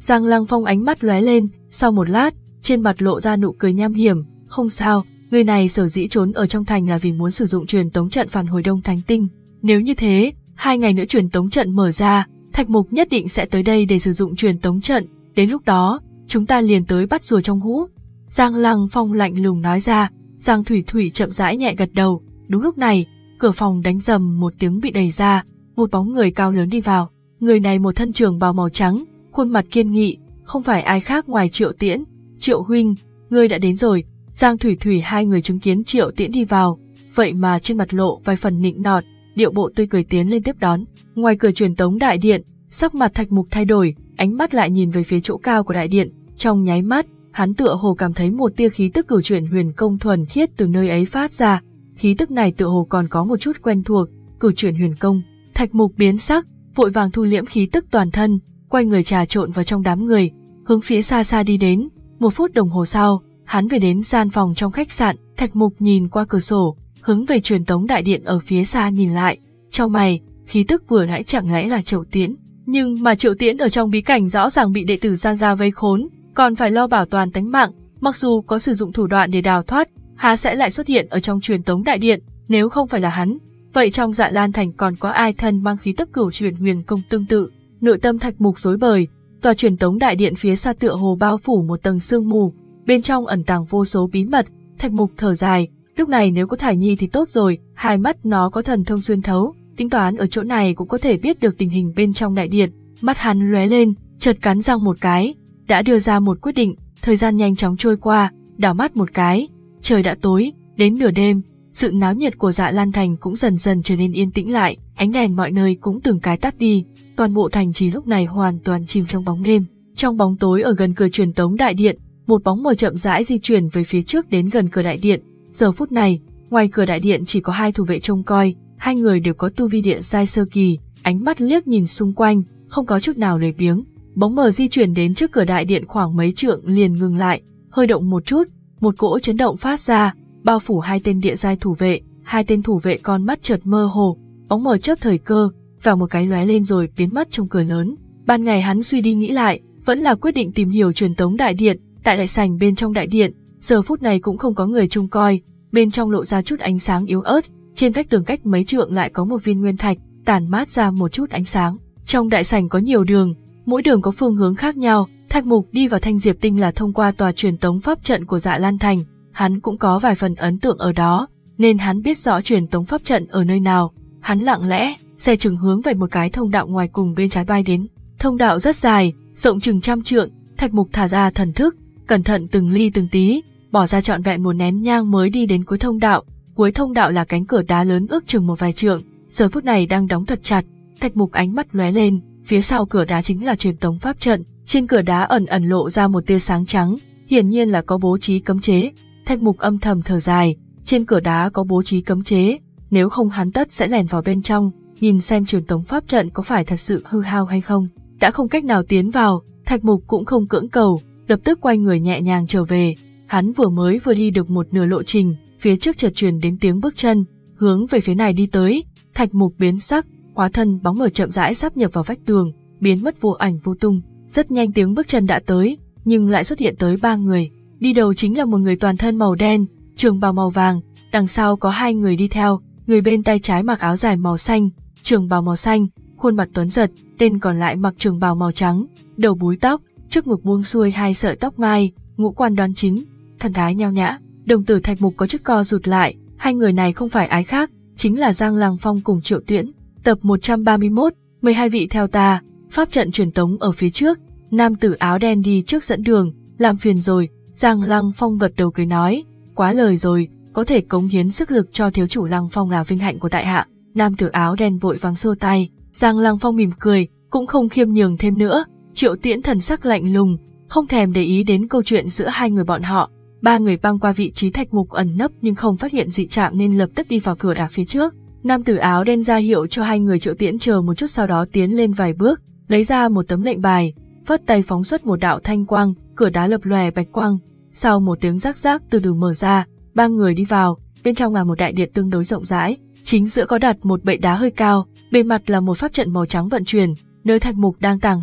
Giang Lăng Phong ánh mắt lóe lên, sau một lát, trên mặt lộ ra nụ cười nham hiểm, không sao, người này sở dĩ trốn ở trong thành là vì muốn sử dụng truyền tống trận phản hồi Đông Thánh Tinh. Nếu như thế, hai ngày nữa truyền tống trận mở ra, Thạch Mục nhất định sẽ tới đây để sử dụng truyền tống trận, đến lúc đó, chúng ta liền tới bắt rùa trong hũ. Giang Lăng Phong lạnh lùng nói ra. Giang Thủy Thủy chậm rãi nhẹ gật đầu. Đúng lúc này, cửa phòng đánh rầm một tiếng bị đẩy ra, một bóng người cao lớn đi vào. Người này một thân trường bào màu trắng, khuôn mặt kiên nghị, không phải ai khác ngoài Triệu Tiễn. Triệu huynh, ngươi đã đến rồi. Giang Thủy Thủy hai người chứng kiến Triệu Tiễn đi vào, vậy mà trên mặt lộ vài phần nịnh nọt, điệu bộ tươi cười tiến lên tiếp đón. Ngoài cửa truyền tống đại điện, sắc mặt Thạch Mục thay đổi, ánh mắt lại nhìn về phía chỗ cao của đại điện, trong nháy mắt, hắn tựa hồ cảm thấy một tia khí tức cửu chuyển huyền công thuần khiết từ nơi ấy phát ra. Khí tức này tựa hồ còn có một chút quen thuộc, cửu chuyển huyền công. Thạch Mục biến sắc, vội vàng thu liễm khí tức toàn thân, quay người trà trộn vào trong đám người, hướng phía xa xa đi đến. Một phút đồng hồ sau, hắn về đến gian phòng trong khách sạn. Thạch Mục nhìn qua cửa sổ, hướng về truyền tống đại điện ở phía xa nhìn lại, chau mày, khí tức vừa nãy chẳng lẽ là Triệu Tiễn? Nhưng mà Triệu Tiễn ở trong bí cảnh rõ ràng bị đệ tử Giang gia vây khốn, còn phải lo bảo toàn tính mạng, mặc dù có sử dụng thủ đoạn để đào thoát, há sẽ lại xuất hiện ở trong truyền tống đại điện, nếu không phải là hắn, vậy trong Dạ Lan Thành còn có ai thân mang khí tức cửu chuyển huyền công tương tự? Nội tâm Thạch Mục rối bời, tòa truyền tống đại điện phía xa tựa hồ bao phủ một tầng sương mù, bên trong ẩn tàng vô số bí mật. Thạch Mục thở dài, lúc này nếu có Thải Nhi thì tốt rồi, hai mắt nó có thần thông xuyên thấu, tính toán ở chỗ này cũng có thể biết được tình hình bên trong đại điện. Mắt hắn lóe lên, chợt cắn răng một cái, đã đưa ra một quyết định. Thời gian nhanh chóng trôi qua, đảo mắt một cái, trời đã tối, đến nửa đêm, sự náo nhiệt của Dạ Lan Thành cũng dần dần trở nên yên tĩnh lại, ánh đèn mọi nơi cũng từng cái tắt đi, toàn bộ thành trì lúc này hoàn toàn chìm trong bóng đêm. Trong bóng tối ở gần cửa truyền tống đại điện, một bóng mờ chậm rãi di chuyển về phía trước đến gần cửa đại điện. Giờ phút này, ngoài cửa đại điện chỉ có hai thủ vệ trông coi, hai người đều có tu vi điện giai sơ kỳ, ánh mắt liếc nhìn xung quanh, không có chút nào lười biếng. Bóng mờ di chuyển đến trước cửa đại điện khoảng mấy trượng liền ngừng lại, hơi động một chút, một cỗ chấn động phát ra, bao phủ hai tên địa giai thủ vệ, hai tên thủ vệ con mắt chợt mơ hồ, bóng mờ chớp thời cơ, vào một cái lóe lên rồi biến mất trong cửa lớn. Ban ngày hắn suy đi nghĩ lại, vẫn là quyết định tìm hiểu truyền tống đại điện. Tại đại sảnh bên trong đại điện, giờ phút này cũng không có người trông coi, bên trong lộ ra chút ánh sáng yếu ớt, trên vách tường cách mấy trượng lại có một viên nguyên thạch, tản mát ra một chút ánh sáng. Trong đại sảnh có nhiều đường, mỗi đường có phương hướng khác nhau. Thạch Mục đi vào Thanh Diệp Tinh là thông qua tòa truyền tống pháp trận của Dạ Lan Thành, hắn cũng có vài phần ấn tượng ở đó, nên hắn biết rõ truyền tống pháp trận ở nơi nào. Hắn lặng lẽ, xe chừng hướng về một cái thông đạo ngoài cùng bên trái bay đến. Thông đạo rất dài, rộng chừng trăm trượng, Thạch Mục thả ra thần thức, cẩn thận từng ly từng tí, bỏ ra trọn vẹn một nén nhang mới đi đến cuối thông đạo. Cuối thông đạo là cánh cửa đá lớn ước chừng một vài trượng, giờ phút này đang đóng thật chặt. Thạch Mục ánh mắt lóe lên, phía sau cửa đá chính là truyền tống pháp trận, trên cửa đá ẩn ẩn lộ ra một tia sáng trắng, hiển nhiên là có bố trí cấm chế. Thạch Mục âm thầm thở dài, trên cửa đá có bố trí cấm chế, nếu không hắn tất sẽ lèn vào bên trong, nhìn xem truyền tống pháp trận có phải thật sự hư hao hay không. Đã không cách nào tiến vào, Thạch Mục cũng không cưỡng cầu, lập tức quay người nhẹ nhàng trở về. Hắn vừa mới vừa đi được một nửa lộ trình, phía trước chợt truyền đến tiếng bước chân, hướng về phía này đi tới. Thạch Mục biến sắc, hóa thân bóng mờ chậm rãi sáp nhập vào vách tường, biến mất vô ảnh vô tung. Rất nhanh tiếng bước chân đã tới, nhưng lại xuất hiện tới ba người. Đi đầu chính là một người toàn thân màu đen, trường bào màu vàng, đằng sau có hai người đi theo, người bên tay trái mặc áo dài màu xanh, trường bào màu xanh, khuôn mặt tuấn giật, tên còn lại mặc trường bào màu trắng, đầu búi tóc, trước ngực buông xuôi hai sợi tóc mai, ngũ quan đoan chính, thần thái nho nhã. Đồng tử Thạch Mục có chút co rụt lại, hai người này không phải ai khác, chính là Giang Lăng Phong cùng Triệu Tiễn. Tập một trăm ba mươi mốt, mười hai vị theo ta, pháp trận truyền tống ở phía trước, nam tử áo đen đi trước dẫn đường, làm phiền rồi. Giang Lăng Phong gật đầu cười nói, quá lời rồi, có thể cống hiến sức lực cho thiếu chủ Lăng Phong là vinh hạnh của tại hạ. Nam tử áo đen vội vàng xua tay, Giang Lăng Phong mỉm cười, cũng không khiêm nhường thêm nữa. Triệu Tiễn thần sắc lạnh lùng, không thèm để ý đến câu chuyện giữa hai người bọn họ. Ba người băng qua vị trí Thạch Mục ẩn nấp nhưng không phát hiện dị trạng nên lập tức đi vào cửa đá phía trước. Nam tử áo đen ra hiệu cho hai người Triệu Tiễn chờ một chút, sau đó tiến lên vài bước, lấy ra một tấm lệnh bài, phất tay phóng xuất một đạo thanh quang, cửa đá lập lòe bạch quang. Sau một tiếng rắc rắc từ từ mở ra, ba người đi vào, bên trong là một đại điện tương đối rộng rãi, chính giữa có đặt một bệ đá hơi cao, bề mặt là một pháp trận màu trắng vận chuyển, nơi Thạch Mục đang tàng hình.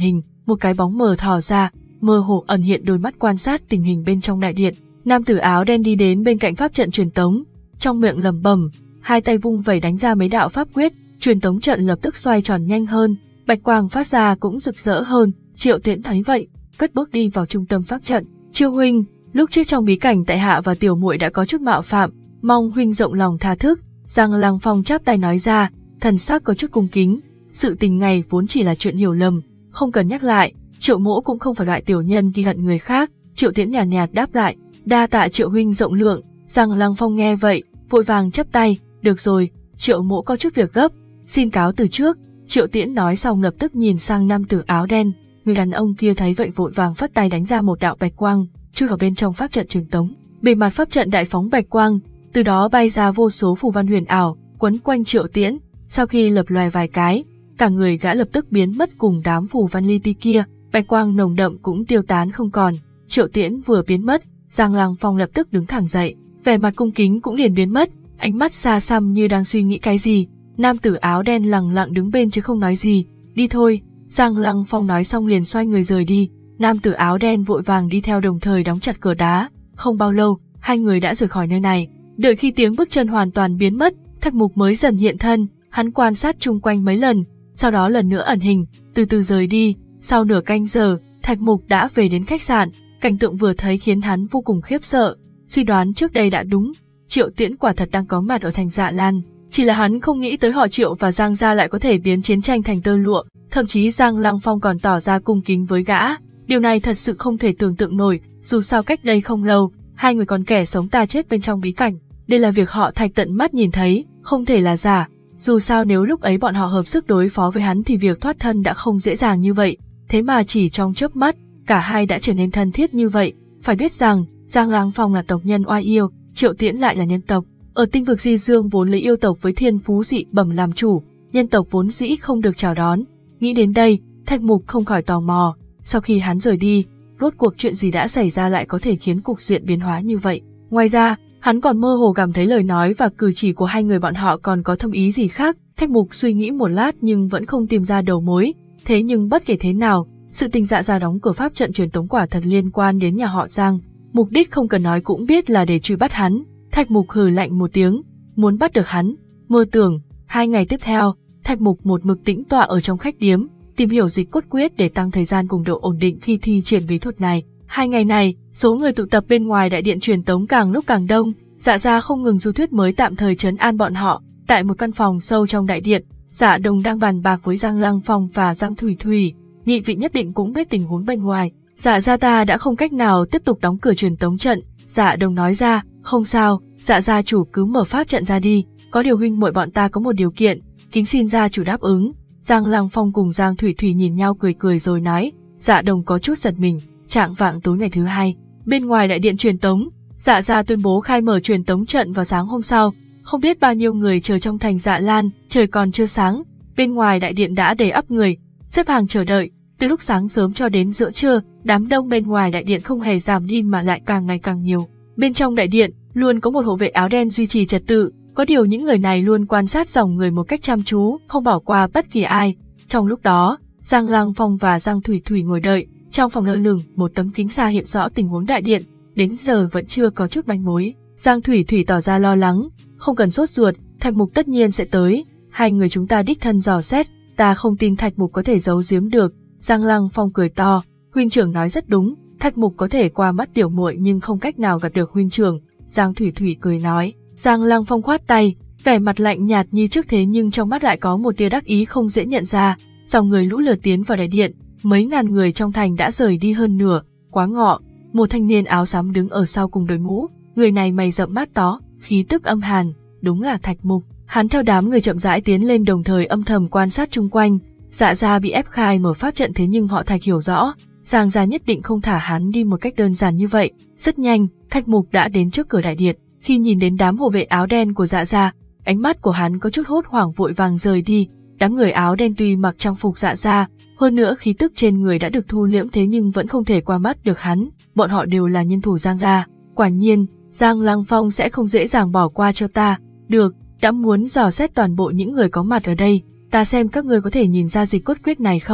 một cái bóng mờ thò ra, mơ hồ ẩn hiện đôi mắt quan sát tình hình bên trong đại điện. Nam tử áo đen đi đến bên cạnh pháp trận truyền tống, trong miệng lẩm bẩm, hai tay vung vẩy đánh ra mấy đạo pháp quyết, truyền tống trận lập tức xoay tròn nhanh hơn, bạch quang phát ra cũng rực rỡ hơn. Triệu Tiễn thấy vậy, cất bước đi vào trung tâm pháp trận. Chiêu huynh, lúc trước trong bí cảnh tại hạ và tiểu muội đã có chút mạo phạm, mong huynh rộng lòng tha thứ. Giang Lăng Phong chắp tay nói ra, thần sắc có chút cung kính. Sự tình này vốn chỉ là chuyện hiểu lầm, không cần nhắc lại. Triệu mỗ cũng không phải loại tiểu nhân ghi hận người khác. Triệu Tiễn nhàn nhạt, nhạt đáp lại, đa tạ Triệu huynh rộng lượng. Giang Lăng Phong nghe vậy, vội vàng chắp tay, được rồi, Triệu mỗ có chút việc gấp, xin cáo từ trước. Triệu Tiễn nói xong lập tức nhìn sang nam tử áo đen. Người đàn ông kia thấy vậy vội vàng phất tay đánh ra một đạo bạch quang, chui vào bên trong pháp trận truyền tống. Bề mặt pháp trận đại phóng bạch quang, từ đó bay ra vô số phù văn huyền ảo, quấn quanh Triệu Tiễn. Sau khi lập lòe vài cái, cả người gã lập tức biến mất cùng đám phù văn li ti kia, bạch quang nồng đậm cũng tiêu tán không còn. Triệu Tiễn vừa biến mất, Giang Lăng Phong lập tức đứng thẳng dậy, vẻ mặt cung kính cũng liền biến mất, ánh mắt xa xăm như đang suy nghĩ cái gì. Nam tử áo đen lặng lặng đứng bên chứ không nói gì. Đi thôi. Giang Lăng Phong nói xong liền xoay người rời đi. Nam tử áo đen vội vàng đi theo, đồng thời đóng chặt cửa đá. Không bao lâu, hai người đã rời khỏi nơi này. Đợi khi tiếng bước chân hoàn toàn biến mất, Thạch Mục mới dần hiện thân. Hắn quan sát chung quanh mấy lần, sau đó lần nữa ẩn hình, từ từ rời đi. Sau nửa canh giờ, Thạch Mục đã về đến khách sạn. Cảnh tượng vừa thấy khiến hắn vô cùng khiếp sợ. Suy đoán trước đây đã đúng, Triệu Tiễn quả thật đang có mặt ở thành Dạ Lan. Chỉ là hắn không nghĩ tới họ Triệu và Giang gia lại có thể biến chiến tranh thành tơ lụa. Thậm chí Giang Lăng Phong còn tỏ ra cung kính với gã. Điều này thật sự không thể tưởng tượng nổi, dù sao cách đây không lâu, hai người còn kẻ sống ta chết bên trong bí cảnh. Đây là việc họ Thạch tận mắt nhìn thấy, không thể là giả. Dù sao nếu lúc ấy bọn họ hợp sức đối phó với hắn thì việc thoát thân đã không dễ dàng như vậy. Thế mà chỉ trong chớp mắt, cả hai đã trở nên thân thiết như vậy. Phải biết rằng, Giang Lăng Phong là tộc nhân oai yêu, Triệu Tiễn lại là nhân tộc. Ở tinh vực Di Dương vốn lấy yêu tộc với thiên phú dị bẩm làm chủ, nhân tộc vốn dĩ không được chào đón. Nghĩ đến đây, Thạch Mục không khỏi tò mò, sau khi hắn rời đi, rốt cuộc chuyện gì đã xảy ra lại có thể khiến cục diện biến hóa như vậy. Ngoài ra, hắn còn mơ hồ cảm thấy lời nói và cử chỉ của hai người bọn họ còn có thâm ý gì khác. Thạch Mục suy nghĩ một lát nhưng vẫn không tìm ra đầu mối. Thế nhưng bất kể thế nào, sự tình Dạ gia đóng cửa pháp trận truyền tống quả thật liên quan đến nhà họ Giang. Mục đích không cần nói cũng biết là để truy bắt hắn. Thạch Mục hừ lạnh một tiếng, muốn bắt được hắn, mơ tưởng. Hai ngày tiếp theo, Thạch Mục một mực tĩnh tọa ở trong khách điếm, tìm hiểu dịch cốt quyết để tăng thời gian cùng độ ổn định khi thi triển bí thuật này. Hai ngày này, số người tụ tập bên ngoài đại điện truyền tống càng lúc càng đông. Dạ gia không ngừng du thuyết mới tạm thời trấn an bọn họ. Tại một căn phòng sâu trong đại điện, Dạ Đồng đang bàn bạc với Giang Lăng Phong và Giang Thủy Thủy. Nhị vị nhất định cũng biết tình huống bên ngoài. Dạ gia ta đã không cách nào tiếp tục đóng cửa truyền tống trận. Dạ Đồng nói ra, không sao, Dạ gia chủ cứ mở pháp trận ra đi. Có điều huynh muội bọn ta có một điều kiện, kính xin gia chủ đáp ứng. Giang Lăng Phong cùng Giang Thủy Thủy nhìn nhau cười cười rồi nói. Dạ Đồng có chút giật mình. Trạng vạng tối ngày thứ hai, bên ngoài đại điện truyền tống, Dạ gia tuyên bố khai mở truyền tống trận vào sáng hôm sau. Không biết bao nhiêu người chờ trong thành Dạ Lan, trời còn chưa sáng, bên ngoài đại điện đã đầy ắp người, xếp hàng chờ đợi. Từ lúc sáng sớm cho đến giữa trưa, đám đông bên ngoài đại điện không hề giảm đi mà lại càng ngày càng nhiều. Bên trong đại điện, luôn có một hộ vệ áo đen duy trì trật tự, có điều những người này luôn quan sát dòng người một cách chăm chú, không bỏ qua bất kỳ ai. Trong lúc đó, Giang Lăng Phong và Giang Thủy Thủy ngồi đợi, trong phòng lơ lửng một tấm kính xa hiện rõ tình huống đại điện, đến giờ vẫn chưa có chút manh mối. Giang Thủy Thủy tỏ ra lo lắng, không cần sốt ruột, Thạch Mục tất nhiên sẽ tới, hai người chúng ta đích thân dò xét, ta không tin Thạch Mục có thể giấu giếm được. Giang Lăng Phong cười to, huynh trưởng nói rất đúng, Thạch Mục có thể qua mắt tiểu muội nhưng không cách nào gặp được huynh trưởng. Giang Thủy Thủy cười nói. Giang Lăng Phong khoát tay, vẻ mặt lạnh nhạt như trước thế nhưng trong mắt lại có một tia đắc ý không dễ nhận ra. Dòng người lũ lượt tiến vào đại điện, mấy ngàn người trong thành đã rời đi hơn nửa. Quá ngọ, một thanh niên áo xám đứng ở sau cùng đội ngũ, người này mày rậm mắt tó, khí tức âm hàn, đúng là Thạch Mục. Hắn theo đám người chậm rãi tiến lên đồng thời âm thầm quan sát chung quanh. Dạ gia bị ép khai mở pháp trận thế nhưng họ Thạch hiểu rõ, Giang gia nhất định không thả hắn đi một cách đơn giản như vậy. Rất nhanh, Thạch Mục đã đến trước cửa đại điện, khi nhìn đến đám hộ vệ áo đen của Dạ gia, ánh mắt của hắn có chút hốt hoảng vội vàng rời đi. Đám người áo đen tuy mặc trang phục Dạ gia, hơn nữa khí tức trên người đã được thu liễm thế nhưng vẫn không thể qua mắt được hắn, bọn họ đều là nhân thủ Giang gia. Quả nhiên, Giang Lăng Phong sẽ không dễ dàng bỏ qua cho ta. Được, đã muốn dò xét toàn bộ những người có mặt ở đây, ta xem các ngươi có thể nhìn ra dịch cốt quyết này không?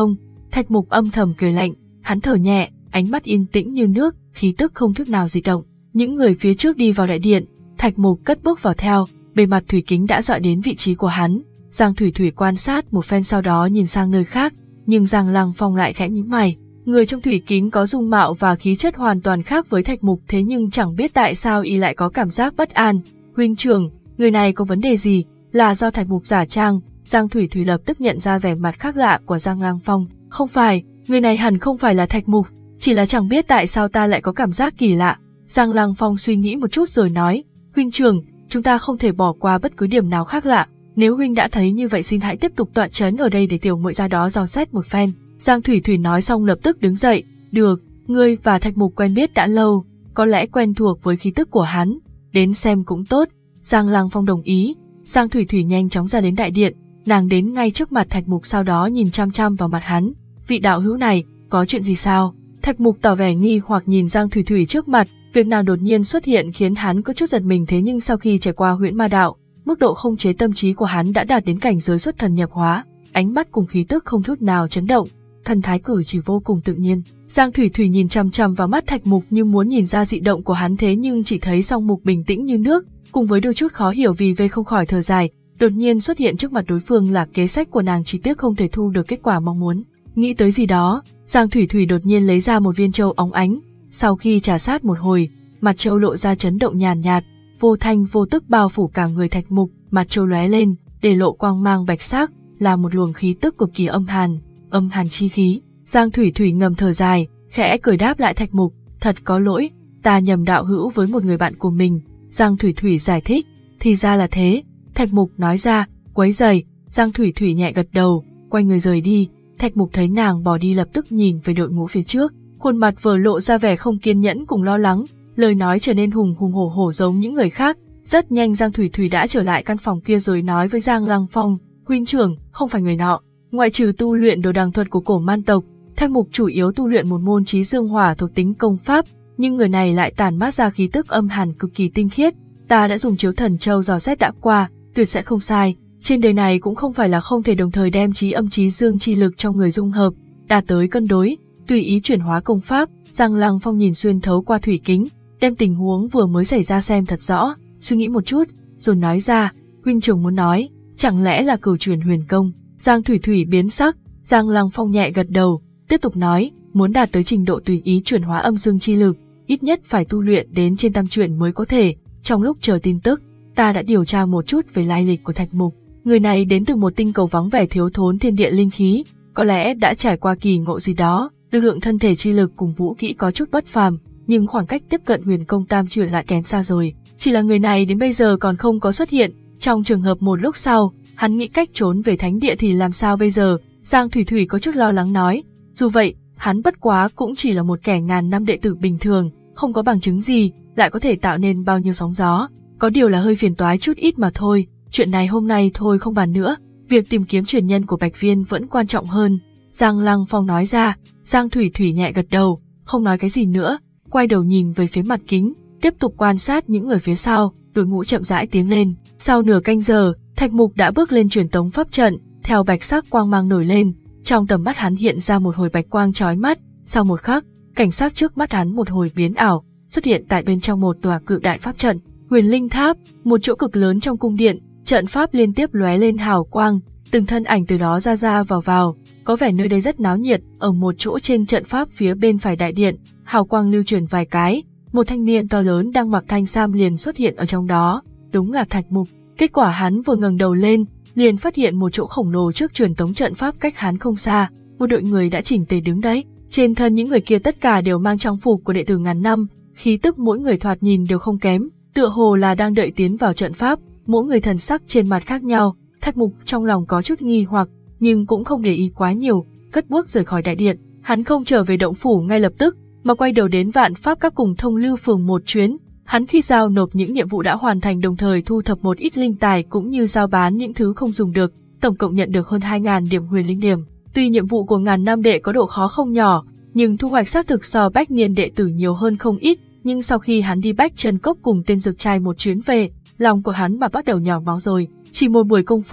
Thạch Mục âm thầm cười lạnh, hắn thở nhẹ, ánh mắt yên tĩnh như nước, khí tức không chút nào dị động. Những người phía trước đi vào đại điện, Thạch Mục cất bước vào theo, bề mặt thủy kính đã dọi đến vị trí của hắn. Giang Thủy Thủy quan sát một phen sau đó nhìn sang nơi khác, nhưng Giang Lăng Phong lại khẽ nhíu mày. Người trong thủy kính có dung mạo và khí chất hoàn toàn khác với Thạch Mục, thế nhưng chẳng biết tại sao y lại có cảm giác bất an. Huynh trưởng, người này có vấn đề gì? Là do Thạch Mục giả trang? Giang Thủy Thủy lập tức nhận ra vẻ mặt khác lạ của Giang Lăng Phong. Không phải, người này hẳn không phải là Thạch Mục, chỉ là chẳng biết tại sao ta lại có cảm giác kỳ lạ. Giang Lăng Phong suy nghĩ một chút rồi nói, huynh trưởng, chúng ta không thể bỏ qua bất cứ điểm nào khác lạ. Nếu huynh đã thấy như vậy xin hãy tiếp tục tọa trấn ở đây để tiểu muội ra đó dò xét một phen. Giang Thủy Thủy nói xong lập tức đứng dậy, được, ngươi và Thạch Mục quen biết đã lâu, có lẽ quen thuộc với khí tức của hắn, đến xem cũng tốt. Giang Lăng Phong đồng ý. Giang Thủy Thủy nhanh chóng ra đến đại điện, nàng đến ngay trước mặt Thạch Mục sau đó nhìn chăm chăm vào mặt hắn. Vị đạo hữu này, có chuyện gì sao? Thạch Mục tỏ vẻ nghi hoặc nhìn Giang Thủy Thủy trước mặt, việc nào đột nhiên xuất hiện khiến hắn có chút giật mình, thế nhưng sau khi trải qua huyễn ma đạo, mức độ khống chế tâm trí của hắn đã đạt đến cảnh giới xuất thần nhập hóa, ánh mắt cùng khí tức không chút nào chấn động, thần thái cử chỉ vô cùng tự nhiên. Giang Thủy Thủy nhìn chằm chằm vào mắt Thạch Mục như muốn nhìn ra dị động của hắn, thế nhưng chỉ thấy Song Mục bình tĩnh như nước, cùng với đôi chút khó hiểu vì về không khỏi thở dài. Đột nhiên xuất hiện trước mặt đối phương là kế sách của nàng, chỉ tiếc không thể thu được kết quả mong muốn. Nghĩ tới gì đó, Giang Thủy Thủy đột nhiên lấy ra một viên châu óng ánh. Sau khi trà sát một hồi, mặt châu lộ ra chấn động nhàn nhạt, vô thanh vô tức bao phủ cả người Thạch Mục. Mặt châu lóe lên, để lộ quang mang bạch sắc, là một luồng khí tức cực kỳ âm hàn, âm hàn chi khí. Giang Thủy Thủy ngầm thở dài, khẽ cười đáp lại Thạch Mục, thật có lỗi, ta nhầm đạo hữu với một người bạn của mình. Giang Thủy Thủy giải thích, thì ra là thế. Thạch Mục nói ra, quấy rầy. Giang Thủy Thủy nhẹ gật đầu, quay người rời đi. Thạch Mục thấy nàng bỏ đi lập tức nhìn về đội ngũ phía trước, khuôn mặt vừa lộ ra vẻ không kiên nhẫn cùng lo lắng, lời nói trở nên hùng hùng hổ hổ giống những người khác. Rất nhanh Giang Thủy Thủy đã trở lại căn phòng kia rồi nói với Giang Lăng Phong, huynh trưởng, không phải người nọ, ngoại trừ tu luyện đồ đằng thuật của cổ man tộc, Thạch Mục chủ yếu tu luyện một môn trí dương hỏa thuộc tính công pháp, nhưng người này lại tản mát ra khí tức âm hàn cực kỳ tinh khiết. Ta đã dùng chiếu thần châu dò xét đã qua, tuyệt sẽ không sai. Trên đời này cũng không phải là không thể đồng thời đem trí âm trí dương chi lực trong người dung hợp, đạt tới cân đối, tùy ý chuyển hóa công pháp. Giang Lăng Phong nhìn xuyên thấu qua thủy kính, đem tình huống vừa mới xảy ra xem thật rõ, suy nghĩ một chút, rồi nói ra, huynh trưởng muốn nói, chẳng lẽ là cửu truyền huyền công? Giang Thủy Thủy biến sắc, Giang Lăng Phong nhẹ gật đầu, tiếp tục nói, muốn đạt tới trình độ tùy ý chuyển hóa âm dương chi lực, ít nhất phải tu luyện đến trên tam chuyển mới có thể. Trong lúc chờ tin tức, ta đã điều tra một chút về lai lịch của Thạch Mục. Người này đến từ một tinh cầu vắng vẻ thiếu thốn thiên địa linh khí, có lẽ đã trải qua kỳ ngộ gì đó, lực lượng thân thể chi lực cùng vũ kỹ có chút bất phàm, nhưng khoảng cách tiếp cận huyền công tam chuyển lại kém xa rồi. Chỉ là người này đến bây giờ còn không có xuất hiện, trong trường hợp một lúc sau, hắn nghĩ cách trốn về thánh địa thì làm sao bây giờ? Giang Thủy Thủy có chút lo lắng nói, dù vậy, hắn bất quá cũng chỉ là một kẻ ngàn năm đệ tử bình thường, không có bằng chứng gì, lại có thể tạo nên bao nhiêu sóng gió, có điều là hơi phiền toái chút ít mà thôi. Chuyện này hôm nay thôi không bàn nữa, việc tìm kiếm truyền nhân của Bạch Viên vẫn quan trọng hơn. Giang Lăng Phong nói ra. Giang Thủy Thủy nhẹ gật đầu, không nói cái gì nữa, quay đầu nhìn về phía mặt kính, tiếp tục quan sát những người phía sau. Đội ngũ chậm rãi tiến lên. Sau nửa canh giờ, Thạch Mục đã bước lên truyền tống pháp trận, theo bạch sắc quang mang nổi lên, trong tầm mắt hắn hiện ra một hồi bạch quang chói mắt. Sau một khắc, cảnh sắc trước mắt hắn một hồi biến ảo, xuất hiện tại bên trong một tòa cự đại pháp trận, Huyền Linh Tháp, một chỗ cực lớn trong cung điện. Trận pháp liên tiếp lóe lên hào quang, từng thân ảnh từ đó ra ra vào vào, có vẻ nơi đây rất náo nhiệt. Ở một chỗ trên trận pháp phía bên phải đại điện, hào quang lưu truyền vài cái, một thanh niên to lớn đang mặc thanh sam liền xuất hiện ở trong đó, đúng là Thạch Mục. Kết quả hắn vừa ngẩng đầu lên, liền phát hiện một chỗ khổng lồ trước truyền tống trận pháp cách hắn không xa, một đội người đã chỉnh tề đứng đấy. Trên thân những người kia tất cả đều mang trang phục của đệ tử ngàn năm, khí tức mỗi người thoạt nhìn đều không kém, tựa hồ là đang đợi tiến vào trận pháp. Mỗi người thần sắc trên mặt khác nhau, Thạch Mục trong lòng có chút nghi hoặc, nhưng cũng không để ý quá nhiều, cất bước rời khỏi đại điện. Hắn không trở về động phủ ngay lập tức, mà quay đầu đến Vạn Pháp Các cùng Thông Lưu Phường một chuyến. Hắn khi giao nộp những nhiệm vụ đã hoàn thành, đồng thời thu thập một ít linh tài cũng như giao bán những thứ không dùng được, tổng cộng nhận được hơn hai nghìn điểm huyền linh điểm. Tuy nhiệm vụ của ngàn năm đệ có độ khó không nhỏ, nhưng thu hoạch xác thực so bách niên đệ tử nhiều hơn không ít. Nhưng sau khi hắn đi Bách Trần Cốc cùng tên dược trai một chuyến về, lòng của hắn mà bắt đầu nhỏ máu rồi. Chỉ một buổi công phu,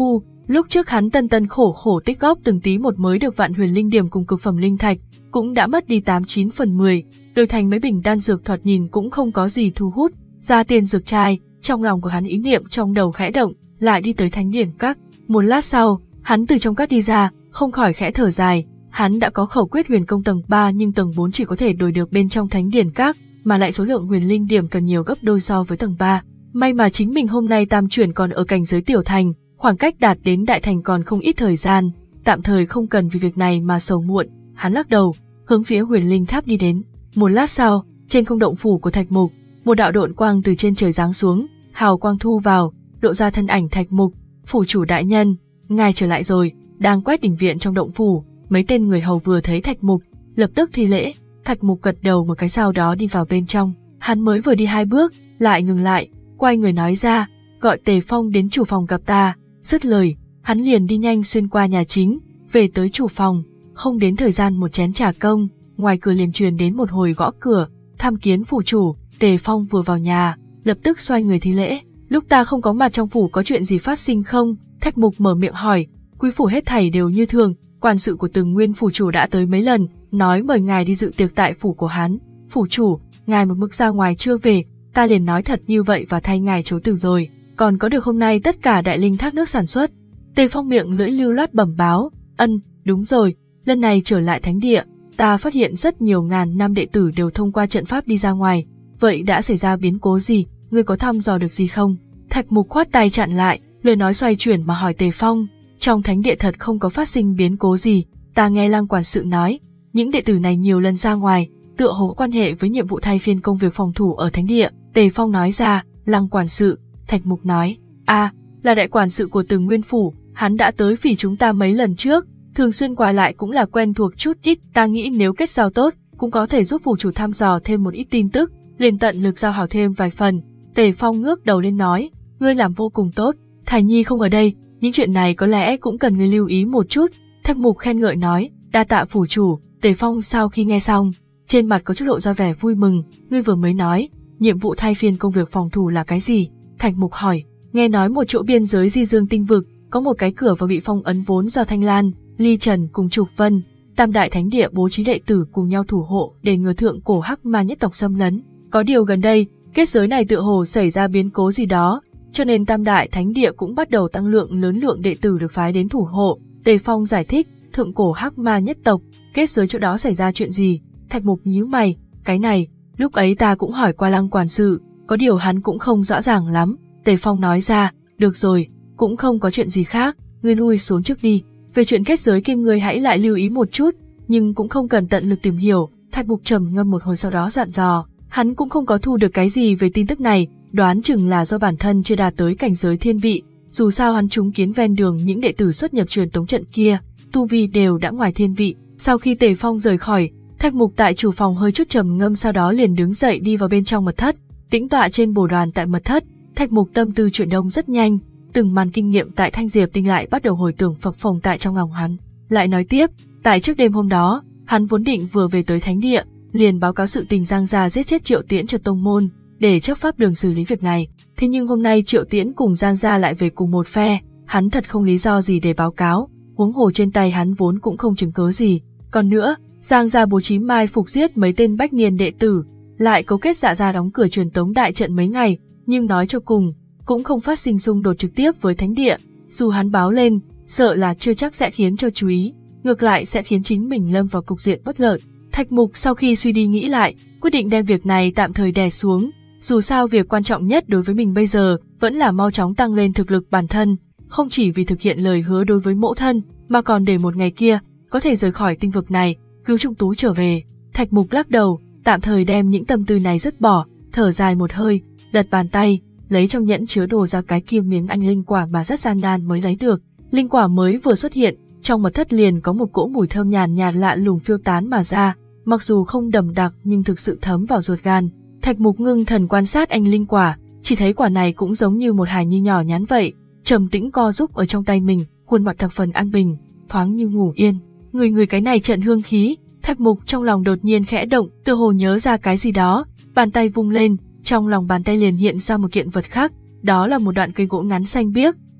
Lúc trước hắn tân tân khổ khổ tích góp từng tí một mới được vạn huyền linh điểm cùng cực phẩm linh thạch, cũng đã mất đi tám chín phần mười, đổi thành mấy bình đan dược thoạt nhìn cũng không có gì thu hút, ra tiền dược trai, trong lòng của hắn ý niệm trong đầu khẽ động, lại đi tới Thánh Điển Các. Một lát sau, hắn từ trong các đi ra, không khỏi khẽ thở dài, hắn đã có khẩu quyết huyền công tầng ba nhưng tầng bốn chỉ có thể đổi được bên trong Thánh Điển Các, mà lại số lượng huyền linh điểm cần nhiều gấp đôi so với tầng ba. May mà chính mình hôm nay tam chuyển còn ở cảnh giới tiểu thành, khoảng cách đạt đến đại thành còn không ít thời gian, tạm thời không cần vì việc này mà sầu muộn. Hắn lắc đầu, hướng phía huyền linh tháp đi đến. Một lát sau, trên không động phủ của Thạch Mục, một đạo độn quang từ trên trời giáng xuống, hào quang thu vào, lộ ra thân ảnh Thạch Mục. Phủ chủ đại nhân, ngài trở lại rồi. Đang quét đình viện trong động phủ, mấy tên người hầu vừa thấy Thạch Mục, lập tức thi lễ. Thạch Mục gật đầu một cái, sau đó đi vào bên trong. Hắn mới vừa đi hai bước, lại ngừng lại, quay người nói ra, gọi Tề Phong đến chủ phòng gặp ta. Dứt lời, hắn liền đi nhanh xuyên qua nhà chính, về tới chủ phòng. Không đến thời gian một chén trà công, ngoài cửa liền truyền đến một hồi gõ cửa. Tham kiến phủ chủ. Tề Phong vừa vào nhà, lập tức xoay người thi lễ. Lúc ta không có mặt trong phủ có chuyện gì phát sinh không? Thạch Mục mở miệng hỏi. Quý phủ hết thảy đều như thường, quan sự của từng nguyên phủ chủ đã tới mấy lần, nói mời ngài đi dự tiệc tại phủ của hắn. Phủ chủ, ngài một mực ra ngoài chưa về, ta liền nói thật như vậy và thay ngài chối từ rồi. Còn có được hôm nay tất cả đại linh thác nước sản xuất. Tề Phong miệng lưỡi lưu loát bẩm báo. Ân, đúng rồi, lần này trở lại thánh địa, ta phát hiện rất nhiều ngàn năm đệ tử đều thông qua trận pháp đi ra ngoài. Vậy đã xảy ra biến cố gì, ngươi có thăm dò được gì không? Thạch Mục khoát tay chặn lại, lời nói xoay chuyển mà hỏi Tề Phong. Trong thánh địa thật không có phát sinh biến cố gì, ta nghe Lăng quản sự nói, những đệ tử này nhiều lần ra ngoài, tựa hồ quan hệ với nhiệm vụ thay phiên công việc phòng thủ ở thánh địa. Tề Phong nói ra. Lăng quản sự. Thạch Mục nói, a, à, là đại quản sự của từng nguyên phủ, hắn đã tới vì chúng ta mấy lần trước, thường xuyên qua lại cũng là quen thuộc chút ít, ta nghĩ nếu kết giao tốt, cũng có thể giúp phủ chủ thăm dò thêm một ít tin tức, liền tận lực giao hảo thêm vài phần. Tề Phong ngước đầu lên nói, ngươi làm vô cùng tốt, Thải Nhi không ở đây, những chuyện này có lẽ cũng cần ngươi lưu ý một chút. Thạch Mục khen ngợi nói, đa tạ phủ chủ. Tề Phong sau khi nghe xong, trên mặt có chút lộ ra vẻ vui mừng. Ngươi vừa mới nói, nhiệm vụ thay phiên công việc phòng thủ là cái gì? Thạch Mục hỏi. Nghe nói một chỗ biên giới Di Dương tinh vực, có một cái cửa và bị phong ấn vốn do Thanh Lan, Ly Trần cùng Trục Vân, Tam đại thánh địa bố trí đệ tử cùng nhau thủ hộ để ngừa thượng cổ hắc ma nhất tộc xâm lấn. Có điều gần đây, kết giới này tựa hồ xảy ra biến cố gì đó, cho nên Tam đại thánh địa cũng bắt đầu tăng lượng lớn lượng đệ tử được phái đến thủ hộ. Tề Phong giải thích, thượng cổ hắc ma nhất tộc, kết giới chỗ đó xảy ra chuyện gì? Thạch Mục nhíu mày, cái này, lúc ấy ta cũng hỏi qua Lăng quản sự, có điều hắn cũng không rõ ràng lắm. Tề Phong nói ra, được rồi, cũng không có chuyện gì khác, ngươi lui xuống trước đi. Về chuyện kết giới kia ngươi hãy lại lưu ý một chút, nhưng cũng không cần tận lực tìm hiểu. Thạch Mục trầm ngâm một hồi sau đó dặn dò, hắn cũng không có thu được cái gì về tin tức này, đoán chừng là do bản thân chưa đạt tới cảnh giới thiên vị. Dù sao hắn chứng kiến ven đường những đệ tử xuất nhập truyền tống trận kia, tu vi đều đã ngoài thiên vị. Sau khi Tề Phong rời khỏi, Thạch Mục tại chủ phòng hơi chút trầm ngâm, sau đó liền đứng dậy đi vào bên trong mật thất, tĩnh tọa trên bồ đoàn tại mật thất. Thạch Mục tâm tư chuyển động rất nhanh, từng màn kinh nghiệm tại Thanh Diệp Tinh lại bắt đầu hồi tưởng phập phồng tại trong lòng hắn. Lại nói tiếp, tại trước đêm hôm đó, hắn vốn định vừa về tới thánh địa, liền báo cáo sự tình Giang gia giết chết Triệu Tiễn cho tông môn, để chấp pháp đường xử lý việc này. Thế nhưng hôm nay Triệu Tiễn cùng Giang gia lại về cùng một phe, hắn thật không lý do gì để báo cáo, huống hồ trên tay hắn vốn cũng không chứng cớ gì. Còn nữa, Giang gia bố trí mai phục giết mấy tên bách niên đệ tử, lại cấu kết Dạ gia đóng cửa truyền tống đại trận mấy ngày, nhưng nói cho cùng, cũng không phát sinh xung đột trực tiếp với thánh địa. Dù hắn báo lên, sợ là chưa chắc sẽ khiến cho chú ý, ngược lại sẽ khiến chính mình lâm vào cục diện bất lợi. Thạch Mục sau khi suy đi nghĩ lại, quyết định đem việc này tạm thời đè xuống. Dù sao việc quan trọng nhất đối với mình bây giờ vẫn là mau chóng tăng lên thực lực bản thân, không chỉ vì thực hiện lời hứa đối với mẫu thân, mà còn để một ngày kia có thể rời khỏi tinh vực này, cứu Trung Tú trở về. Thạch Mục lắc đầu, tạm thời đem những tâm tư này dứt bỏ, thở dài một hơi, lật bàn tay, lấy trong nhẫn chứa đồ ra cái kia miếng anh linh quả mà rất gian nan mới lấy được. Linh quả mới vừa xuất hiện, trong mật thất liền có một cỗ mùi thơm nhàn nhạt lạ lùng phiêu tán mà ra, mặc dù không đậm đặc nhưng thực sự thấm vào ruột gan. Thạch Mục ngưng thần quan sát anh linh quả, chỉ thấy quả này cũng giống như một hài nhi nhỏ nhắn vậy, trầm tĩnh co giúp ở trong tay mình, khuôn mặt thập phần an bình, thoáng như ngủ yên. Người người cái này trận hương khí, Thạch Mục trong lòng đột nhiên khẽ động, tựa hồ nhớ ra cái gì đó, bàn tay vung lên, trong lòng bàn tay liền hiện ra một kiện vật khác, đó là một đoạn cây gỗ ngắn xanh biếc,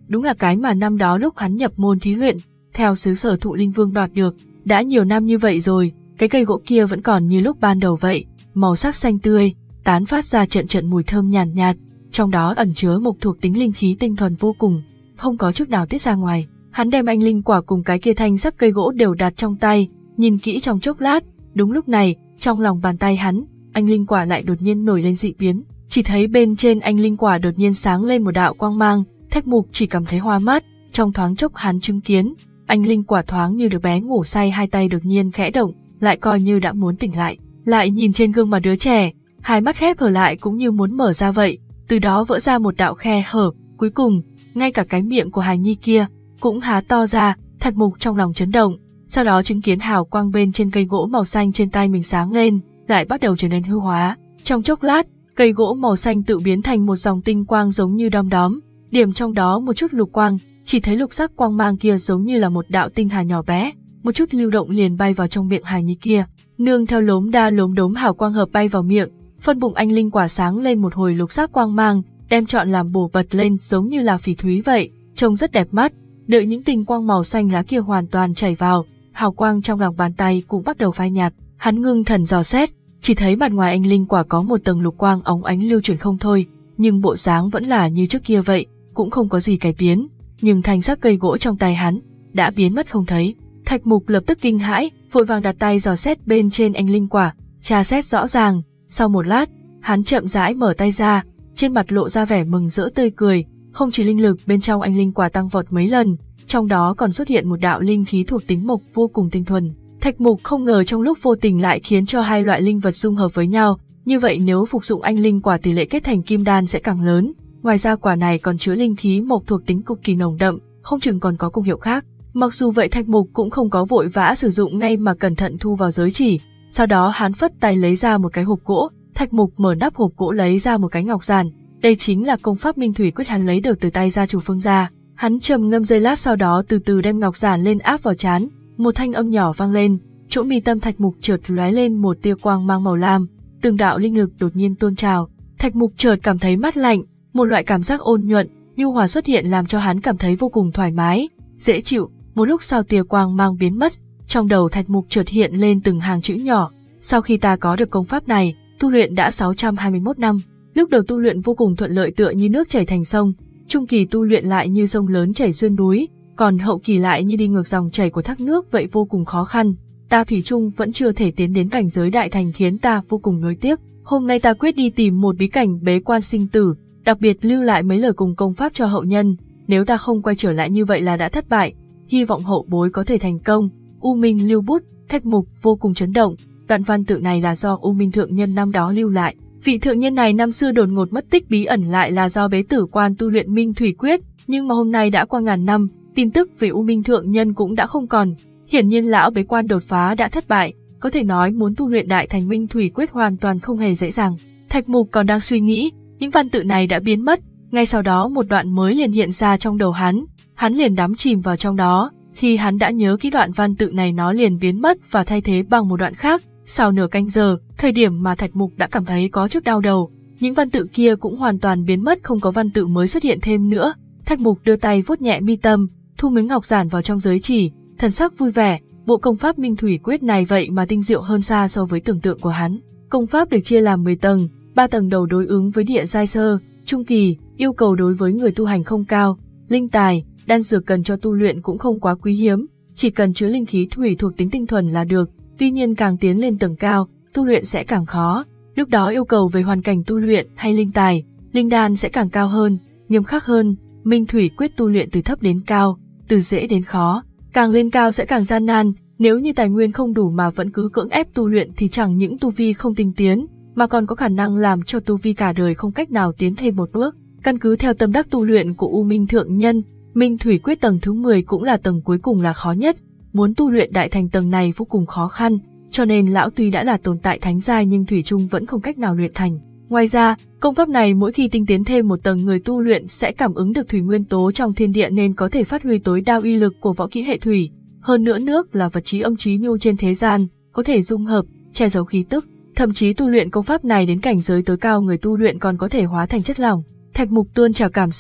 đúng là cái mà năm đó lúc hắn nhập môn thí luyện, theo xứ sở Thụ Linh Vương đoạt được. Đã nhiều năm như vậy rồi, cái cây gỗ kia vẫn còn như lúc ban đầu vậy, màu sắc xanh tươi, tán phát ra trận trận mùi thơm nhàn nhạt, nhạt, trong đó ẩn chứa một thuộc tính linh khí tinh thuần vô cùng, không có chút nào tiết ra ngoài. Hắn đem anh linh quả cùng cái kia thanh sắc cây gỗ đều đặt trong tay, nhìn kỹ trong chốc lát, đúng lúc này, trong lòng bàn tay hắn, anh linh quả lại đột nhiên nổi lên dị biến, chỉ thấy bên trên anh linh quả đột nhiên sáng lên một đạo quang mang, Thạch Mục chỉ cảm thấy hoa mắt, trong thoáng chốc hắn chứng kiến, anh linh quả thoáng như đứa bé ngủ say hai tay đột nhiên khẽ động, lại coi như đã muốn tỉnh lại, lại nhìn trên gương mặt đứa trẻ, hai mắt khép hờ lại cũng như muốn mở ra vậy, từ đó vỡ ra một đạo khe hở, cuối cùng, ngay cả cái miệng của hài nhi kia cũng há to ra. Thạch Mục trong lòng chấn động, sau đó chứng kiến hào quang bên trên cây gỗ màu xanh trên tay mình sáng lên, lại bắt đầu trở nên hư hóa. Trong chốc lát, cây gỗ màu xanh tự biến thành một dòng tinh quang giống như đom đóm, điểm trong đó một chút lục quang, chỉ thấy lục sắc quang mang kia giống như là một đạo tinh hà nhỏ bé, một chút lưu động liền bay vào trong miệng hài nhi kia, nương theo lốm đa lốm đốm hào quang hợp bay vào miệng, phân bụng anh linh quả sáng lên một hồi lục sắc quang mang, đem trọn làm bổ bật lên giống như là phỉ thúy vậy, trông rất đẹp mắt. Đợi những tinh quang màu xanh lá kia hoàn toàn chảy vào, hào quang trong lòng bàn tay cũng bắt đầu phai nhạt. Hắn ngưng thần dò xét, chỉ thấy mặt ngoài anh linh quả có một tầng lục quang óng ánh lưu chuyển không thôi, nhưng bộ dáng vẫn là như trước kia vậy, cũng không có gì cải biến. Nhưng thanh sắc cây gỗ trong tay hắn đã biến mất không thấy. Thạch Mục lập tức kinh hãi, vội vàng đặt tay dò xét bên trên anh linh quả, tra xét rõ ràng. Sau một lát, hắn chậm rãi mở tay ra, trên mặt lộ ra vẻ mừng rỡ tươi cười. Không chỉ linh lực bên trong anh linh quả tăng vọt mấy lần, trong đó còn xuất hiện một đạo linh khí thuộc tính mộc vô cùng tinh thuần. Thạch Mục không ngờ trong lúc vô tình lại khiến cho hai loại linh vật dung hợp với nhau, như vậy nếu phục dụng anh linh quả tỷ lệ kết thành kim đan sẽ càng lớn. Ngoài ra quả này còn chứa linh khí mộc thuộc tính cực kỳ nồng đậm, không chừng còn có công hiệu khác. Mặc dù vậy Thạch Mục cũng không có vội vã sử dụng ngay mà cẩn thận thu vào giới chỉ. Sau đó hắn phất tay lấy ra một cái hộp gỗ, Thạch Mục mở nắp hộp gỗ lấy ra một cái ngọc giản. Đây chính là công pháp Minh Thủy Quyết hắn lấy được từ tay gia chủ Phương gia. Hắn trầm ngâm giây lát sau đó từ từ đem ngọc giản lên áp vào trán, một thanh âm nhỏ vang lên, chỗ mi tâm Thạch Mục chợt lóe lên một tia quang mang màu lam, từng đạo linh lực đột nhiên tuôn trào. Thạch Mục chợt cảm thấy mát lạnh, một loại cảm giác ôn nhuận, nhu hòa xuất hiện làm cho hắn cảm thấy vô cùng thoải mái, dễ chịu. Một lúc sau tia quang mang biến mất, trong đầu Thạch Mục chợt hiện lên từng hàng chữ nhỏ. Sau khi ta có được công pháp này, tu luyện đã sáu trăm hai mươi mốt năm. Lúc đầu tu luyện vô cùng thuận lợi tựa như nước chảy thành sông, trung kỳ tu luyện lại như sông lớn chảy xuyên núi, còn hậu kỳ lại như đi ngược dòng chảy của thác nước vậy vô cùng khó khăn. Ta thủy chung vẫn chưa thể tiến đến cảnh giới đại thành khiến ta vô cùng nuối tiếc. Hôm nay ta quyết đi tìm một bí cảnh bế quan sinh tử, đặc biệt lưu lại mấy lời cùng công pháp cho hậu nhân. Nếu ta không quay trở lại như vậy là đã thất bại, hy vọng hậu bối có thể thành công. U Minh lưu bút. Thạch Mục vô cùng chấn động. Đoạn văn tự này là do U Minh thượng nhân năm đó lưu lại. Vị thượng nhân này năm xưa đột ngột mất tích bí ẩn lại là do bế tử quan tu luyện Minh Thủy Quyết, nhưng mà hôm nay đã qua ngàn năm, tin tức về U Minh thượng nhân cũng đã không còn. Hiển nhiên lão bế quan đột phá đã thất bại, có thể nói muốn tu luyện đại thành Minh Thủy Quyết hoàn toàn không hề dễ dàng. Thạch Mục còn đang suy nghĩ, những văn tự này đã biến mất, ngay sau đó một đoạn mới liền hiện ra trong đầu hắn, hắn liền đắm chìm vào trong đó. Khi hắn đã nhớ kỹ đoạn văn tự này nó liền biến mất và thay thế bằng một đoạn khác. Sau nửa canh giờ, thời điểm mà Thạch Mục đã cảm thấy có chút đau đầu, những văn tự kia cũng hoàn toàn biến mất, không có văn tự mới xuất hiện thêm nữa. Thạch Mục đưa tay vuốt nhẹ mi tâm, thu miếng ngọc giản vào trong giới chỉ, thần sắc vui vẻ. Bộ công pháp Minh Thủy Quyết này vậy mà tinh diệu hơn xa so với tưởng tượng của hắn. Công pháp được chia làm mười tầng, ba tầng đầu đối ứng với địa giai sơ, trung kỳ, yêu cầu đối với người tu hành không cao, linh tài, đan dược cần cho tu luyện cũng không quá quý hiếm, chỉ cần chứa linh khí thủy thuộc tính tinh thuần là được. Tuy nhiên càng tiến lên tầng cao, tu luyện sẽ càng khó, lúc đó yêu cầu về hoàn cảnh tu luyện hay linh tài, linh đan sẽ càng cao hơn, nghiêm khắc hơn. Minh Thủy Quyết tu luyện từ thấp đến cao, từ dễ đến khó, càng lên cao sẽ càng gian nan, nếu như tài nguyên không đủ mà vẫn cứ cưỡng ép tu luyện thì chẳng những tu vi không tinh tiến, mà còn có khả năng làm cho tu vi cả đời không cách nào tiến thêm một bước. Căn cứ theo tâm đắc tu luyện của U Minh thượng nhân, Minh Thủy Quyết tầng thứ mười cũng là tầng cuối cùng là khó nhất. Muốn tu luyện đại thành tầng này vô cùng khó khăn, cho nên lão tuy đã là tồn tại thánh giai nhưng thủy chung vẫn không cách nào luyện thành. Ngoài ra, công pháp này mỗi khi tinh tiến thêm một tầng người tu luyện sẽ cảm ứng được thủy nguyên tố trong thiên địa nên có thể phát huy tối đa uy lực của võ kỹ hệ thủy. Hơn nữa nước là vật trí âm trí nhu trên thế gian, có thể dung hợp, che giấu khí tức. Thậm chí tu luyện công pháp này đến cảnh giới tối cao người tu luyện còn có thể hóa thành chất lỏng. Thạch Mục tuôn trào cảm xúc,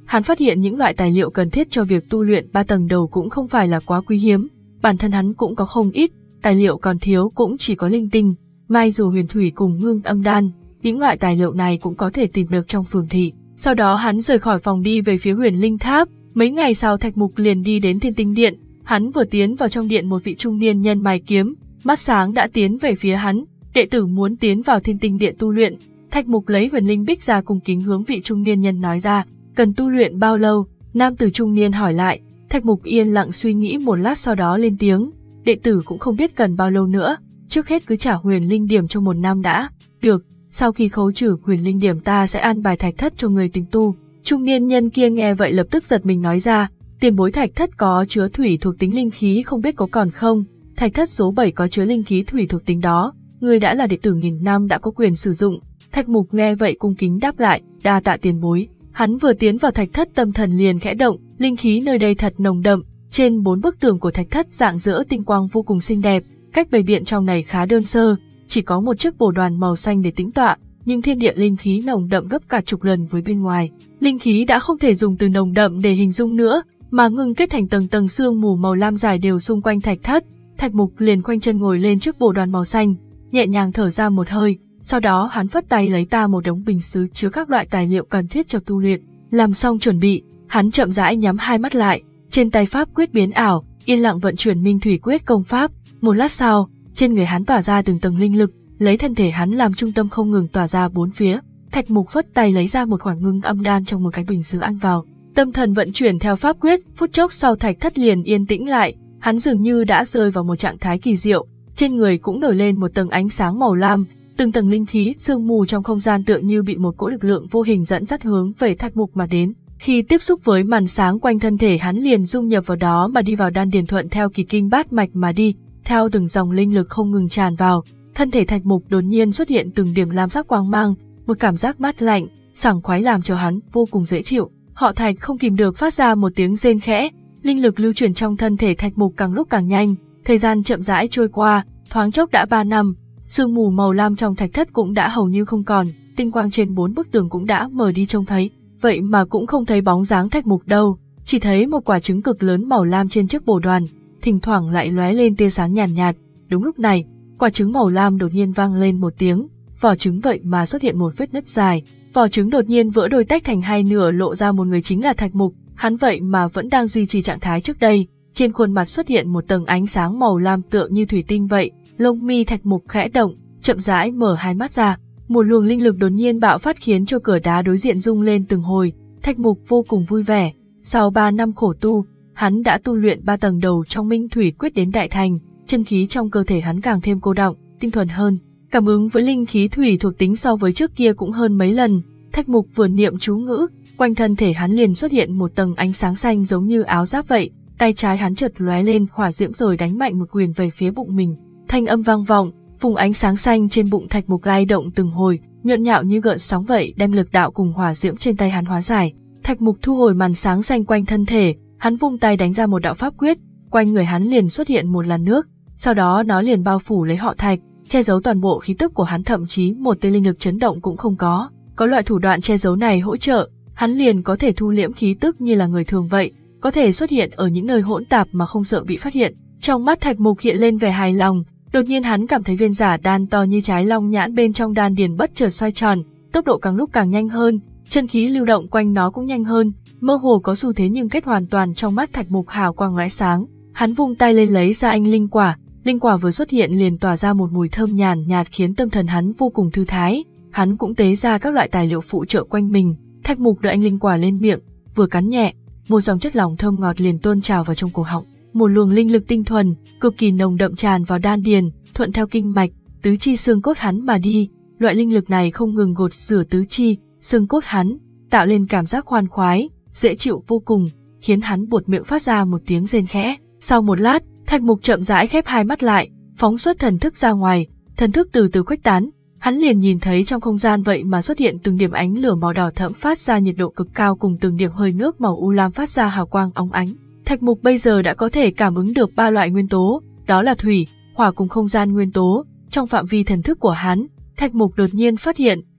Hắn phát hiện những loại tài liệu cần thiết cho việc tu luyện ba tầng đầu cũng không phải là quá quý hiếm, bản thân hắn cũng có không ít, tài liệu còn thiếu cũng chỉ có linh tinh, mai dù huyền thủy cùng ngưng âm đan, những loại tài liệu này cũng có thể tìm được trong phường thị. Sau đó hắn rời khỏi phòng đi về phía huyền linh tháp, mấy ngày sau Thạch Mục liền đi đến Thiên Tinh Điện, hắn vừa tiến vào trong điện một vị trung niên nhân mài kiếm, mắt sáng đã tiến về phía hắn, đệ tử muốn tiến vào Thiên Tinh Điện tu luyện. Thạch Mục lấy huyền linh bích ra cùng kính hướng vị trung niên nhân nói ra, cần tu luyện bao lâu? Nam tử trung niên hỏi lại, Thạch Mục yên lặng suy nghĩ một lát sau đó lên tiếng, đệ tử cũng không biết cần bao lâu nữa, trước hết cứ trả huyền linh điểm trong một năm đã. Được, sau khi khấu trừ huyền linh điểm ta sẽ an bài thạch thất cho người tính tu. Trung niên nhân kia nghe vậy lập tức giật mình nói ra, tiền bối thạch thất có chứa thủy thuộc tính linh khí không biết có còn không? Thạch thất số bảy có chứa linh khí thủy thuộc tính đó, người đã là đệ tử nghìn năm đã có quyền sử dụng. Thạch Mục nghe vậy cung kính đáp lại, đa tạ tiền bối. Hắn vừa tiến vào thạch thất tâm thần liền khẽ động, linh khí nơi đây thật nồng đậm, trên bốn bức tường của thạch thất rạng rỡ tinh quang vô cùng xinh đẹp, cách bày biện trong này khá đơn sơ, chỉ có một chiếc bồ đoàn màu xanh để tĩnh tọa, nhưng thiên địa linh khí nồng đậm gấp cả chục lần với bên ngoài. Linh khí đã không thể dùng từ nồng đậm để hình dung nữa, mà ngưng kết thành tầng tầng sương mù màu lam dài đều xung quanh thạch thất. Thạch Mục liền khoanh chân ngồi lên trước bồ đoàn màu xanh, nhẹ nhàng thở ra một hơi, sau đó hắn phất tay lấy ta một đống bình sứ chứa các loại tài liệu cần thiết cho tu luyện. Làm xong chuẩn bị, hắn chậm rãi nhắm hai mắt lại, trên tay pháp quyết biến ảo, yên lặng vận chuyển Minh Thủy Quyết công pháp. Một lát sau, trên người hắn tỏa ra từng tầng linh lực, lấy thân thể hắn làm trung tâm không ngừng tỏa ra bốn phía. Thạch Mục phất tay lấy ra một khoảng ngưng âm đan trong một cái bình sứ ăn vào, tâm thần vận chuyển theo pháp quyết, phút chốc sau thạch thất liền yên tĩnh lại, hắn dường như đã rơi vào một trạng thái kỳ diệu, trên người cũng nổi lên một tầng ánh sáng màu lam, từng tầng linh khí sương mù trong không gian tựa như bị một cỗ lực lượng vô hình dẫn dắt hướng về Thạch Mục mà đến. Khi tiếp xúc với màn sáng quanh thân thể hắn liền dung nhập vào đó mà đi vào đan điền thuận theo kỳ kinh bát mạch mà đi, theo từng dòng linh lực không ngừng tràn vào, thân thể Thạch Mục đột nhiên xuất hiện từng điểm lam sắc quang mang, một cảm giác mát lạnh, sảng khoái làm cho hắn vô cùng dễ chịu. Họ Thạch không kìm được phát ra một tiếng rên khẽ, linh lực lưu chuyển trong thân thể Thạch Mục càng lúc càng nhanh, thời gian chậm rãi trôi qua, thoáng chốc đã ba năm, sương mù màu lam trong thạch thất cũng đã hầu như không còn, tinh quang trên bốn bức tường cũng đã mờ đi trông thấy, vậy mà cũng không thấy bóng dáng Thạch Mục đâu, chỉ thấy một quả trứng cực lớn màu lam trên chiếc bồ đoàn, thỉnh thoảng lại lóe lên tia sáng nhàn nhạt, nhạt. Đúng lúc này, quả trứng màu lam đột nhiên vang lên một tiếng, vỏ trứng vậy mà xuất hiện một vết nứt dài, vỏ trứng đột nhiên vỡ đôi tách thành hai nửa lộ ra một người chính là Thạch Mục, hắn vậy mà vẫn đang duy trì trạng thái trước đây, trên khuôn mặt xuất hiện một tầng ánh sáng màu lam tựa như thủy tinh vậy, lông mi Thạch Mục khẽ động, chậm rãi mở hai mắt ra, một luồng linh lực đột nhiên bạo phát khiến cho cửa đá đối diện rung lên từng hồi, Thạch Mục vô cùng vui vẻ, sau ba năm khổ tu, hắn đã tu luyện ba tầng đầu trong Minh Thủy Quyết đến đại thành, chân khí trong cơ thể hắn càng thêm cô đọng, tinh thuần hơn, cảm ứng với linh khí thủy thuộc tính so với trước kia cũng hơn mấy lần. Thạch Mục vừa niệm chú ngữ, quanh thân thể hắn liền xuất hiện một tầng ánh sáng xanh giống như áo giáp vậy, tay trái hắn chợt lóe lên hỏa diễm rồi đánh mạnh một quyền về phía bụng mình. Thanh âm vang vọng, vùng ánh sáng xanh trên bụng Thạch Mục lay động từng hồi, nhộn nhạo như gợn sóng vậy, đem lực đạo cùng hỏa diễm trên tay hắn hóa giải. Thạch Mục thu hồi màn sáng xanh quanh thân thể, hắn vung tay đánh ra một đạo pháp quyết, quanh người hắn liền xuất hiện một làn nước, sau đó nó liền bao phủ lấy Họ Thạch, che giấu toàn bộ khí tức của hắn, thậm chí một tia linh lực chấn động cũng không có. Có loại thủ đoạn che giấu này hỗ trợ, hắn liền có thể thu liễm khí tức như là người thường vậy, có thể xuất hiện ở những nơi hỗn tạp mà không sợ bị phát hiện. Trong mắt Thạch Mục hiện lên vẻ hài lòng, đột nhiên hắn cảm thấy viên giả đan to như trái long nhãn bên trong đan điền bất chợt xoay tròn, tốc độ càng lúc càng nhanh hơn, chân khí lưu động quanh nó cũng nhanh hơn, mơ hồ có xu thế nhưng kết hoàn toàn. Trong mắt Thạch Mục hào quang lóe sáng, hắn vung tay lên lấy ra anh linh quả, linh quả vừa xuất hiện liền tỏa ra một mùi thơm nhàn nhạt khiến tâm thần hắn vô cùng thư thái. Hắn cũng tế ra các loại tài liệu phụ trợ quanh mình. Thạch Mục đưa anh linh quả lên miệng, vừa cắn nhẹ, một dòng chất lỏng thơm ngọt liền tuôn trào vào trong cổ họng. Một luồng linh lực tinh thuần, cực kỳ nồng đậm tràn vào đan điền, thuận theo kinh mạch, tứ chi xương cốt hắn mà đi. Loại linh lực này không ngừng gột rửa tứ chi, xương cốt hắn, tạo lên cảm giác khoan khoái, dễ chịu vô cùng, khiến hắn buột miệng phát ra một tiếng rên khẽ. Sau một lát, Thạch Mục chậm rãi khép hai mắt lại, phóng xuất thần thức ra ngoài, thần thức từ từ khuếch tán. Hắn liền nhìn thấy trong không gian vậy mà xuất hiện từng điểm ánh lửa màu đỏ thẫm phát ra nhiệt độ cực cao cùng từng điểm hơi nước màu u lam phát ra hào quang óng ánh. Thạch Mục bây giờ đã có thể cảm ứng được ba loại nguyên tố, đó là thủy, hỏa cùng không gian nguyên tố. Trong phạm vi thần thức của hắn, Thạch Mục đột nhiên phát hiện,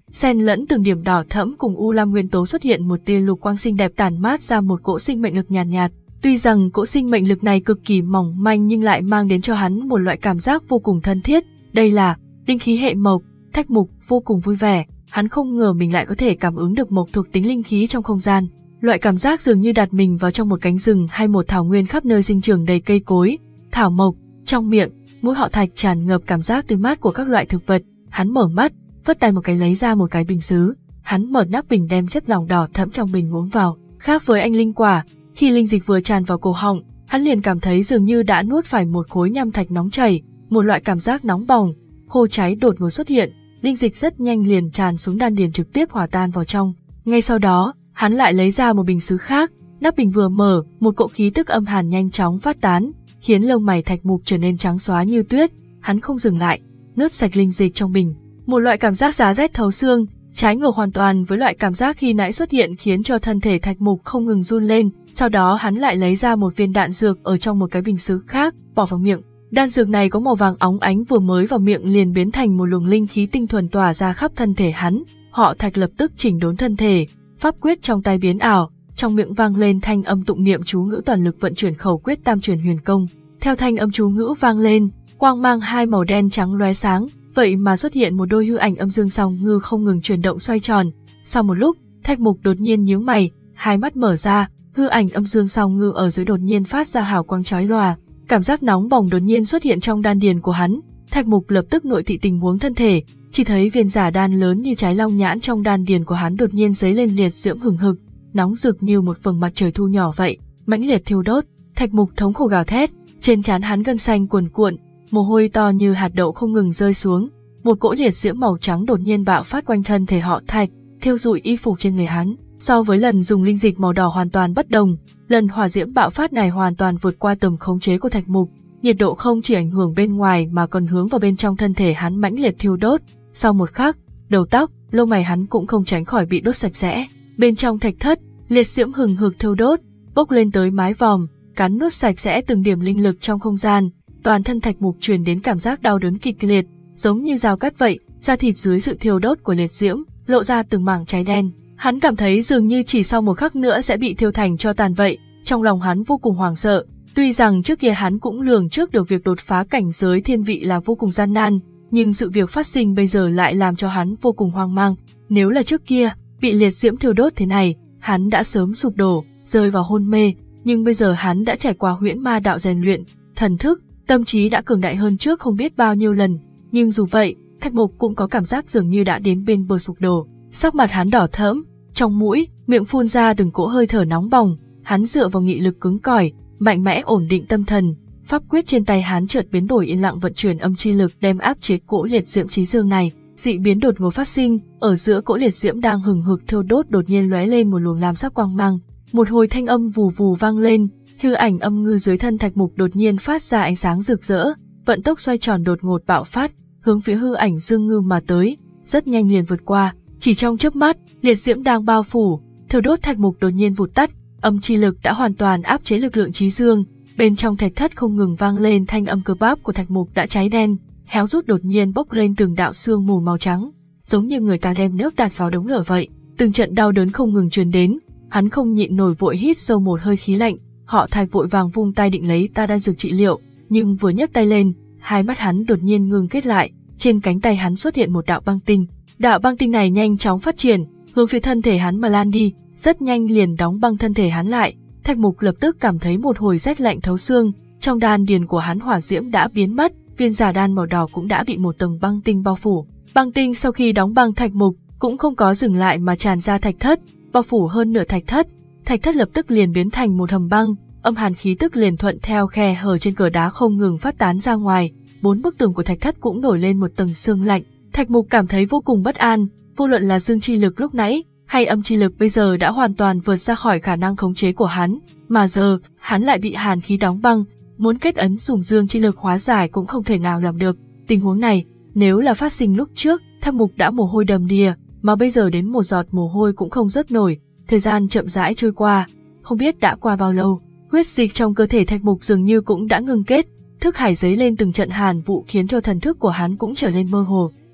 xen lẫn từng điểm đỏ thẫm cùng u lam nguyên tố xuất hiện một tia lục quang xinh đẹp tản mát ra một cỗ sinh mệnh lực nhàn nhạt, nhạt. Tuy rằng cỗ sinh mệnh lực này cực kỳ mỏng manh nhưng lại mang đến cho hắn một loại cảm giác vô cùng thân thiết. Đây là linh khí hệ mộc. Thạch Mục vô cùng vui vẻ, hắn không ngờ mình lại có thể cảm ứng được mộc thuộc tính linh khí trong không gian. Loại cảm giác dường như đặt mình vào trong một cánh rừng hay một thảo nguyên khắp nơi sinh trưởng đầy cây cối, thảo mộc. Trong miệng, mũi họ Thạch tràn ngập cảm giác tươi mát của các loại thực vật. Hắn mở mắt, vất tay một cái lấy ra một cái bình sứ. Hắn mở nắp bình đem chất lỏng đỏ thẫm trong bình uống vào. Khác với anh linh quả, khi linh dịch vừa tràn vào cổ họng, hắn liền cảm thấy dường như đã nuốt phải một khối nham thạch nóng chảy, một loại cảm giác nóng bỏng, khô cháy đột ngột xuất hiện. Linh dịch rất nhanh liền tràn xuống đan điền trực tiếp hòa tan vào trong. Ngay sau đó, hắn lại lấy ra một bình sứ khác, nắp bình vừa mở, một cỗ khí tức âm hàn nhanh chóng phát tán, khiến lông mày Thạch Mục trở nên trắng xóa như tuyết. Hắn không dừng lại, nuốt sạch linh dịch trong bình. Một loại cảm giác giá rét thấu xương, trái ngược hoàn toàn với loại cảm giác khi nãy xuất hiện khiến cho thân thể Thạch Mục không ngừng run lên. Sau đó hắn lại lấy ra một viên đạn dược ở trong một cái bình sứ khác, bỏ vào miệng. Đan dược này có màu vàng óng ánh, vừa mới vào miệng liền biến thành một luồng linh khí tinh thuần tỏa ra khắp thân thể hắn. Họ Thạch lập tức chỉnh đốn thân thể, pháp quyết trong tay biến ảo, trong miệng vang lên thanh âm tụng niệm chú ngữ, toàn lực vận chuyển khẩu quyết tam chuyển huyền công. Theo thanh âm chú ngữ vang lên, quang mang hai màu đen trắng lóe sáng, vậy mà xuất hiện một đôi hư ảnh âm dương song ngư không ngừng chuyển động xoay tròn. Sau một lúc, Thạch Mục đột nhiên nhíu mày, hai mắt mở ra, hư ảnh âm dương song ngư ở dưới đột nhiên phát ra hào quang chói lòa. Cảm giác nóng bỏng đột nhiên xuất hiện trong đan điền của hắn, Thạch Mục lập tức nội thị tình huống thân thể, chỉ thấy viên giả đan lớn như trái long nhãn trong đan điền của hắn đột nhiên dấy lên liệt diễm hừng hực, nóng rực như một vầng mặt trời thu nhỏ vậy, mãnh liệt thiêu đốt. Thạch Mục thống khổ gào thét, trên trán hắn gân xanh cuồn cuộn, mồ hôi to như hạt đậu không ngừng rơi xuống. Một cỗ liệt diễm màu trắng đột nhiên bạo phát quanh thân thể họ Thạch, thiêu rụi y phục trên người hắn. So với lần dùng linh dịch màu đỏ hoàn toàn bất đồng, lần hỏa diễm bạo phát này hoàn toàn vượt qua tầm khống chế của Thạch Mục. Nhiệt độ không chỉ ảnh hưởng bên ngoài mà còn hướng vào bên trong thân thể hắn mãnh liệt thiêu đốt. Sau một khắc, đầu tóc, lông mày hắn cũng không tránh khỏi bị đốt sạch sẽ. Bên trong thạch thất, liệt diễm hừng hực thiêu đốt, bốc lên tới mái vòm, cắn nuốt sạch sẽ từng điểm linh lực trong không gian. Toàn thân Thạch Mục truyền đến cảm giác đau đớn kịch liệt, giống như dao cắt vậy, da thịt dưới sự thiêu đốt của liệt diễm lộ ra từng mảng cháy đen. Hắn cảm thấy dường như chỉ sau một khắc nữa sẽ bị thiêu thành tro tàn vậy, trong lòng hắn vô cùng hoảng sợ. Tuy rằng trước kia hắn cũng lường trước được việc đột phá cảnh giới thiên vị là vô cùng gian nan, nhưng sự việc phát sinh bây giờ lại làm cho hắn vô cùng hoang mang. Nếu là trước kia, bị liệt diễm thiêu đốt thế này, hắn đã sớm sụp đổ, rơi vào hôn mê, nhưng bây giờ hắn đã trải qua huyễn ma đạo rèn luyện, thần thức, tâm trí đã cường đại hơn trước không biết bao nhiêu lần, nhưng dù vậy, Thạch Mục cũng có cảm giác dường như đã đến bên bờ sụp đổ. Sắc mặt hắn đỏ thẫm, trong mũi, miệng phun ra từng cỗ hơi thở nóng bỏng, hắn dựa vào nghị lực cứng cỏi, mạnh mẽ ổn định tâm thần, pháp quyết trên tay hắn chợt biến đổi, yên lặng vận chuyển âm chi lực đem áp chế cỗ liệt diễm chí dương này. Dị biến đột ngột phát sinh, ở giữa cỗ liệt diễm đang hừng hực thiêu đốt đột nhiên lóe lên một luồng lam sắc quang mang, một hồi thanh âm vù vù vang lên, hư ảnh âm ngư dưới thân Thạch Mục đột nhiên phát ra ánh sáng rực rỡ, vận tốc xoay tròn đột ngột bạo phát, hướng phía hư ảnh dương ngư mà tới, rất nhanh liền vượt qua. Chỉ trong chớp mắt, liệt diễm đang bao phủ, thiêu đốt Thạch Mục đột nhiên vụt tắt, âm chi lực đã hoàn toàn áp chế lực lượng chí dương. Bên trong thạch thất không ngừng vang lên thanh âm cơ bắp của Thạch Mục đã cháy đen, héo rút đột nhiên bốc lên từng đạo sương mù màu trắng, giống như người ta đem nước tạt vào đống lửa vậy. Từng trận đau đớn không ngừng truyền đến, hắn không nhịn nổi vội hít sâu một hơi khí lạnh. Họ Thạch vội vàng vung tay định lấy ta đan dược trị liệu, nhưng vừa nhấc tay lên, hai mắt hắn đột nhiên ngưng kết lại, trên cánh tay hắn xuất hiện một đạo băng tinh. Đạo băng tinh này nhanh chóng phát triển, hướng phía thân thể hắn mà lan đi, rất nhanh liền đóng băng thân thể hắn lại. Thạch Mục lập tức cảm thấy một hồi rét lạnh thấu xương, trong đan điền của hắn hỏa diễm đã biến mất, viên giả đan màu đỏ cũng đã bị một tầng băng tinh bao phủ. Băng tinh sau khi đóng băng Thạch Mục cũng không có dừng lại mà tràn ra thạch thất, bao phủ hơn nửa thạch thất. Thạch thất lập tức liền biến thành một hầm băng, âm hàn khí tức liền thuận theo khe hở trên cửa đá không ngừng phát tán ra ngoài, bốn bức tường của thạch thất cũng nổi lên một tầng sương lạnh. Thạch Mục cảm thấy vô cùng bất an, vô luận là dương chi lực lúc nãy hay âm chi lực bây giờ đã hoàn toàn vượt ra khỏi khả năng khống chế của hắn, mà giờ hắn lại bị hàn khí đóng băng, muốn kết ấn dùng dương chi lực hóa giải cũng không thể nào làm được. Tình huống này, nếu là phát sinh lúc trước, Thạch Mục đã mồ hôi đầm đìa, mà bây giờ đến một giọt mồ hôi cũng không rớt nổi. Thời gian chậm rãi trôi qua, không biết đã qua bao lâu, huyết dịch trong cơ thể Thạch Mục dường như cũng đã ngừng kết, thức hải dấy lên từng trận hàn vụ khiến cho thần thức của hắn cũng trở nên mơ hồ.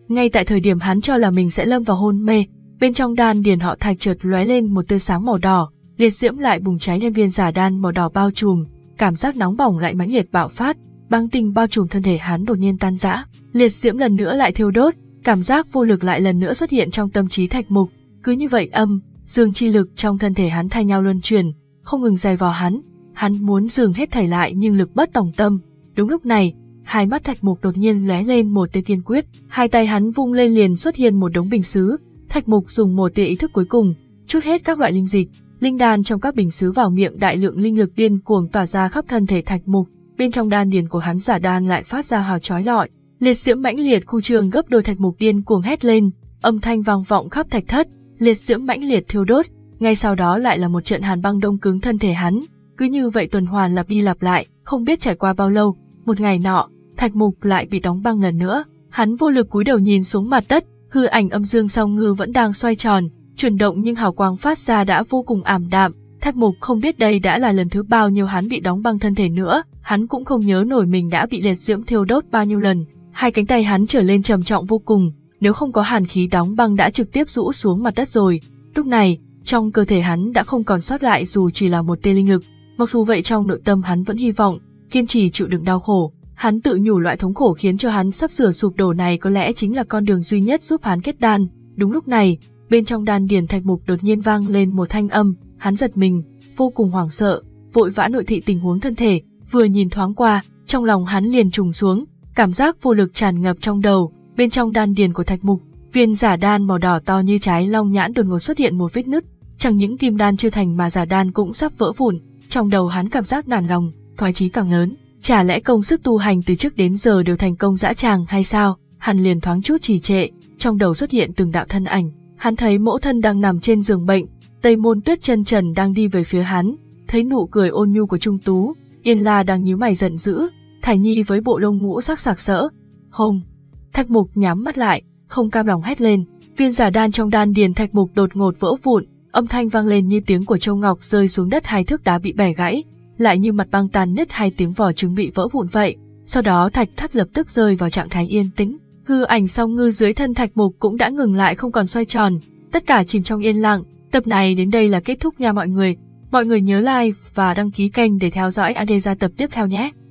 Ngay tại thời điểm hắn cho là mình sẽ lâm vào hôn mê, bên trong đan điền họ Thạch chợt lóe lên một tia sáng màu đỏ, liệt diễm lại bùng cháy lên viên giả đan màu đỏ bao trùm, cảm giác nóng bỏng lại mãnh liệt bạo phát, băng tinh bao trùm thân thể hắn đột nhiên tan rã, liệt diễm lần nữa lại thiêu đốt, cảm giác vô lực lại lần nữa xuất hiện trong tâm trí Thạch Mục, cứ như vậy âm, dương chi lực trong thân thể hắn thay nhau luân chuyển, không ngừng dày vò hắn, hắn muốn dừng hết thảy lại nhưng lực bất tòng tâm. Đúng lúc này, hai mắt Thạch Mục đột nhiên lóe lên một tia kiên quyết, hai tay hắn vung lên liền xuất hiện một đống bình sứ. Thạch Mục dùng một tia ý thức cuối cùng, trút hết các loại linh dịch, linh đan trong các bình sứ vào miệng, đại lượng linh lực điên cuồng tỏa ra khắp thân thể Thạch Mục. Bên trong đan điền của hắn giả đan lại phát ra hào chói lọi, liệt diễm mãnh liệt khu trường gấp đôi. Thạch Mục điên cuồng hét lên, âm thanh vang vọng khắp thạch thất, liệt diễm mãnh liệt thiêu đốt, ngay sau đó lại là một trận hàn băng đông cứng thân thể hắn. Cứ như vậy tuần hoàn lặp đi lặp lại, không biết trải qua bao lâu. Một ngày nọ, Thạch Mục lại bị đóng băng lần nữa, hắn vô lực cúi đầu nhìn xuống mặt đất, hư ảnh âm dương song ngư vẫn đang xoay tròn, chuyển động nhưng hào quang phát ra đã vô cùng ảm đạm. Thạch Mục không biết đây đã là lần thứ bao nhiêu hắn bị đóng băng thân thể nữa, hắn cũng không nhớ nổi mình đã bị liệt diễm thiêu đốt bao nhiêu lần. Hai cánh tay hắn trở lên trầm trọng vô cùng, nếu không có hàn khí đóng băng đã trực tiếp rũ xuống mặt đất rồi. Lúc này, trong cơ thể hắn đã không còn sót lại dù chỉ là một tia linh lực. Mặc dù vậy trong nội tâm hắn vẫn hy vọng, kiên trì chịu đựng đau khổ. Hắn tự nhủ loại thống khổ khiến cho hắn sắp sửa sụp đổ này có lẽ chính là con đường duy nhất giúp hắn kết đan. Đúng lúc này, bên trong đan điền Thạch Mục đột nhiên vang lên một thanh âm, hắn giật mình, vô cùng hoảng sợ, vội vã nội thị tình huống thân thể, vừa nhìn thoáng qua, trong lòng hắn liền trùng xuống, cảm giác vô lực tràn ngập trong đầu. Bên trong đan điền của Thạch Mục, viên giả đan màu đỏ to như trái long nhãn đột ngột xuất hiện một vết nứt, chẳng những kim đan chưa thành mà giả đan cũng sắp vỡ vụn. Trong đầu hắn cảm giác nản lòng, thoái chí càng lớn. Chả lẽ công sức tu hành từ trước đến giờ đều thành công dã tràng hay sao? Hắn liền thoáng chút trì trệ, trong đầu xuất hiện từng đạo thân ảnh. Hắn thấy mẫu thân đang nằm trên giường bệnh, Tây Môn Tuyết chân trần đang đi về phía hắn, thấy nụ cười ôn nhu của Trung Tú, Yên La đang nhíu mày giận dữ, Thải Nhi với bộ lông ngũ sắc sặc sỡ. Hông! Thạch Mục nhắm mắt lại, không cam lòng hét lên. Viên giả đan trong đan điền Thạch Mục đột ngột vỡ vụn, âm thanh vang lên như tiếng của châu ngọc rơi xuống đất, hai thước đá bị bẻ gãy, lại như mặt băng tàn nứt hay tiếng vỏ trứng bị vỡ vụn vậy. Sau đó thạch thất lập tức rơi vào trạng thái yên tĩnh, hư ảnh song ngư dưới thân Thạch Mục cũng đã ngừng lại không còn xoay tròn, tất cả chìm trong yên lặng. Tập này đến đây là kết thúc nha mọi người. Mọi người nhớ like và đăng ký kênh để theo dõi a đê ra tập tiếp theo nhé.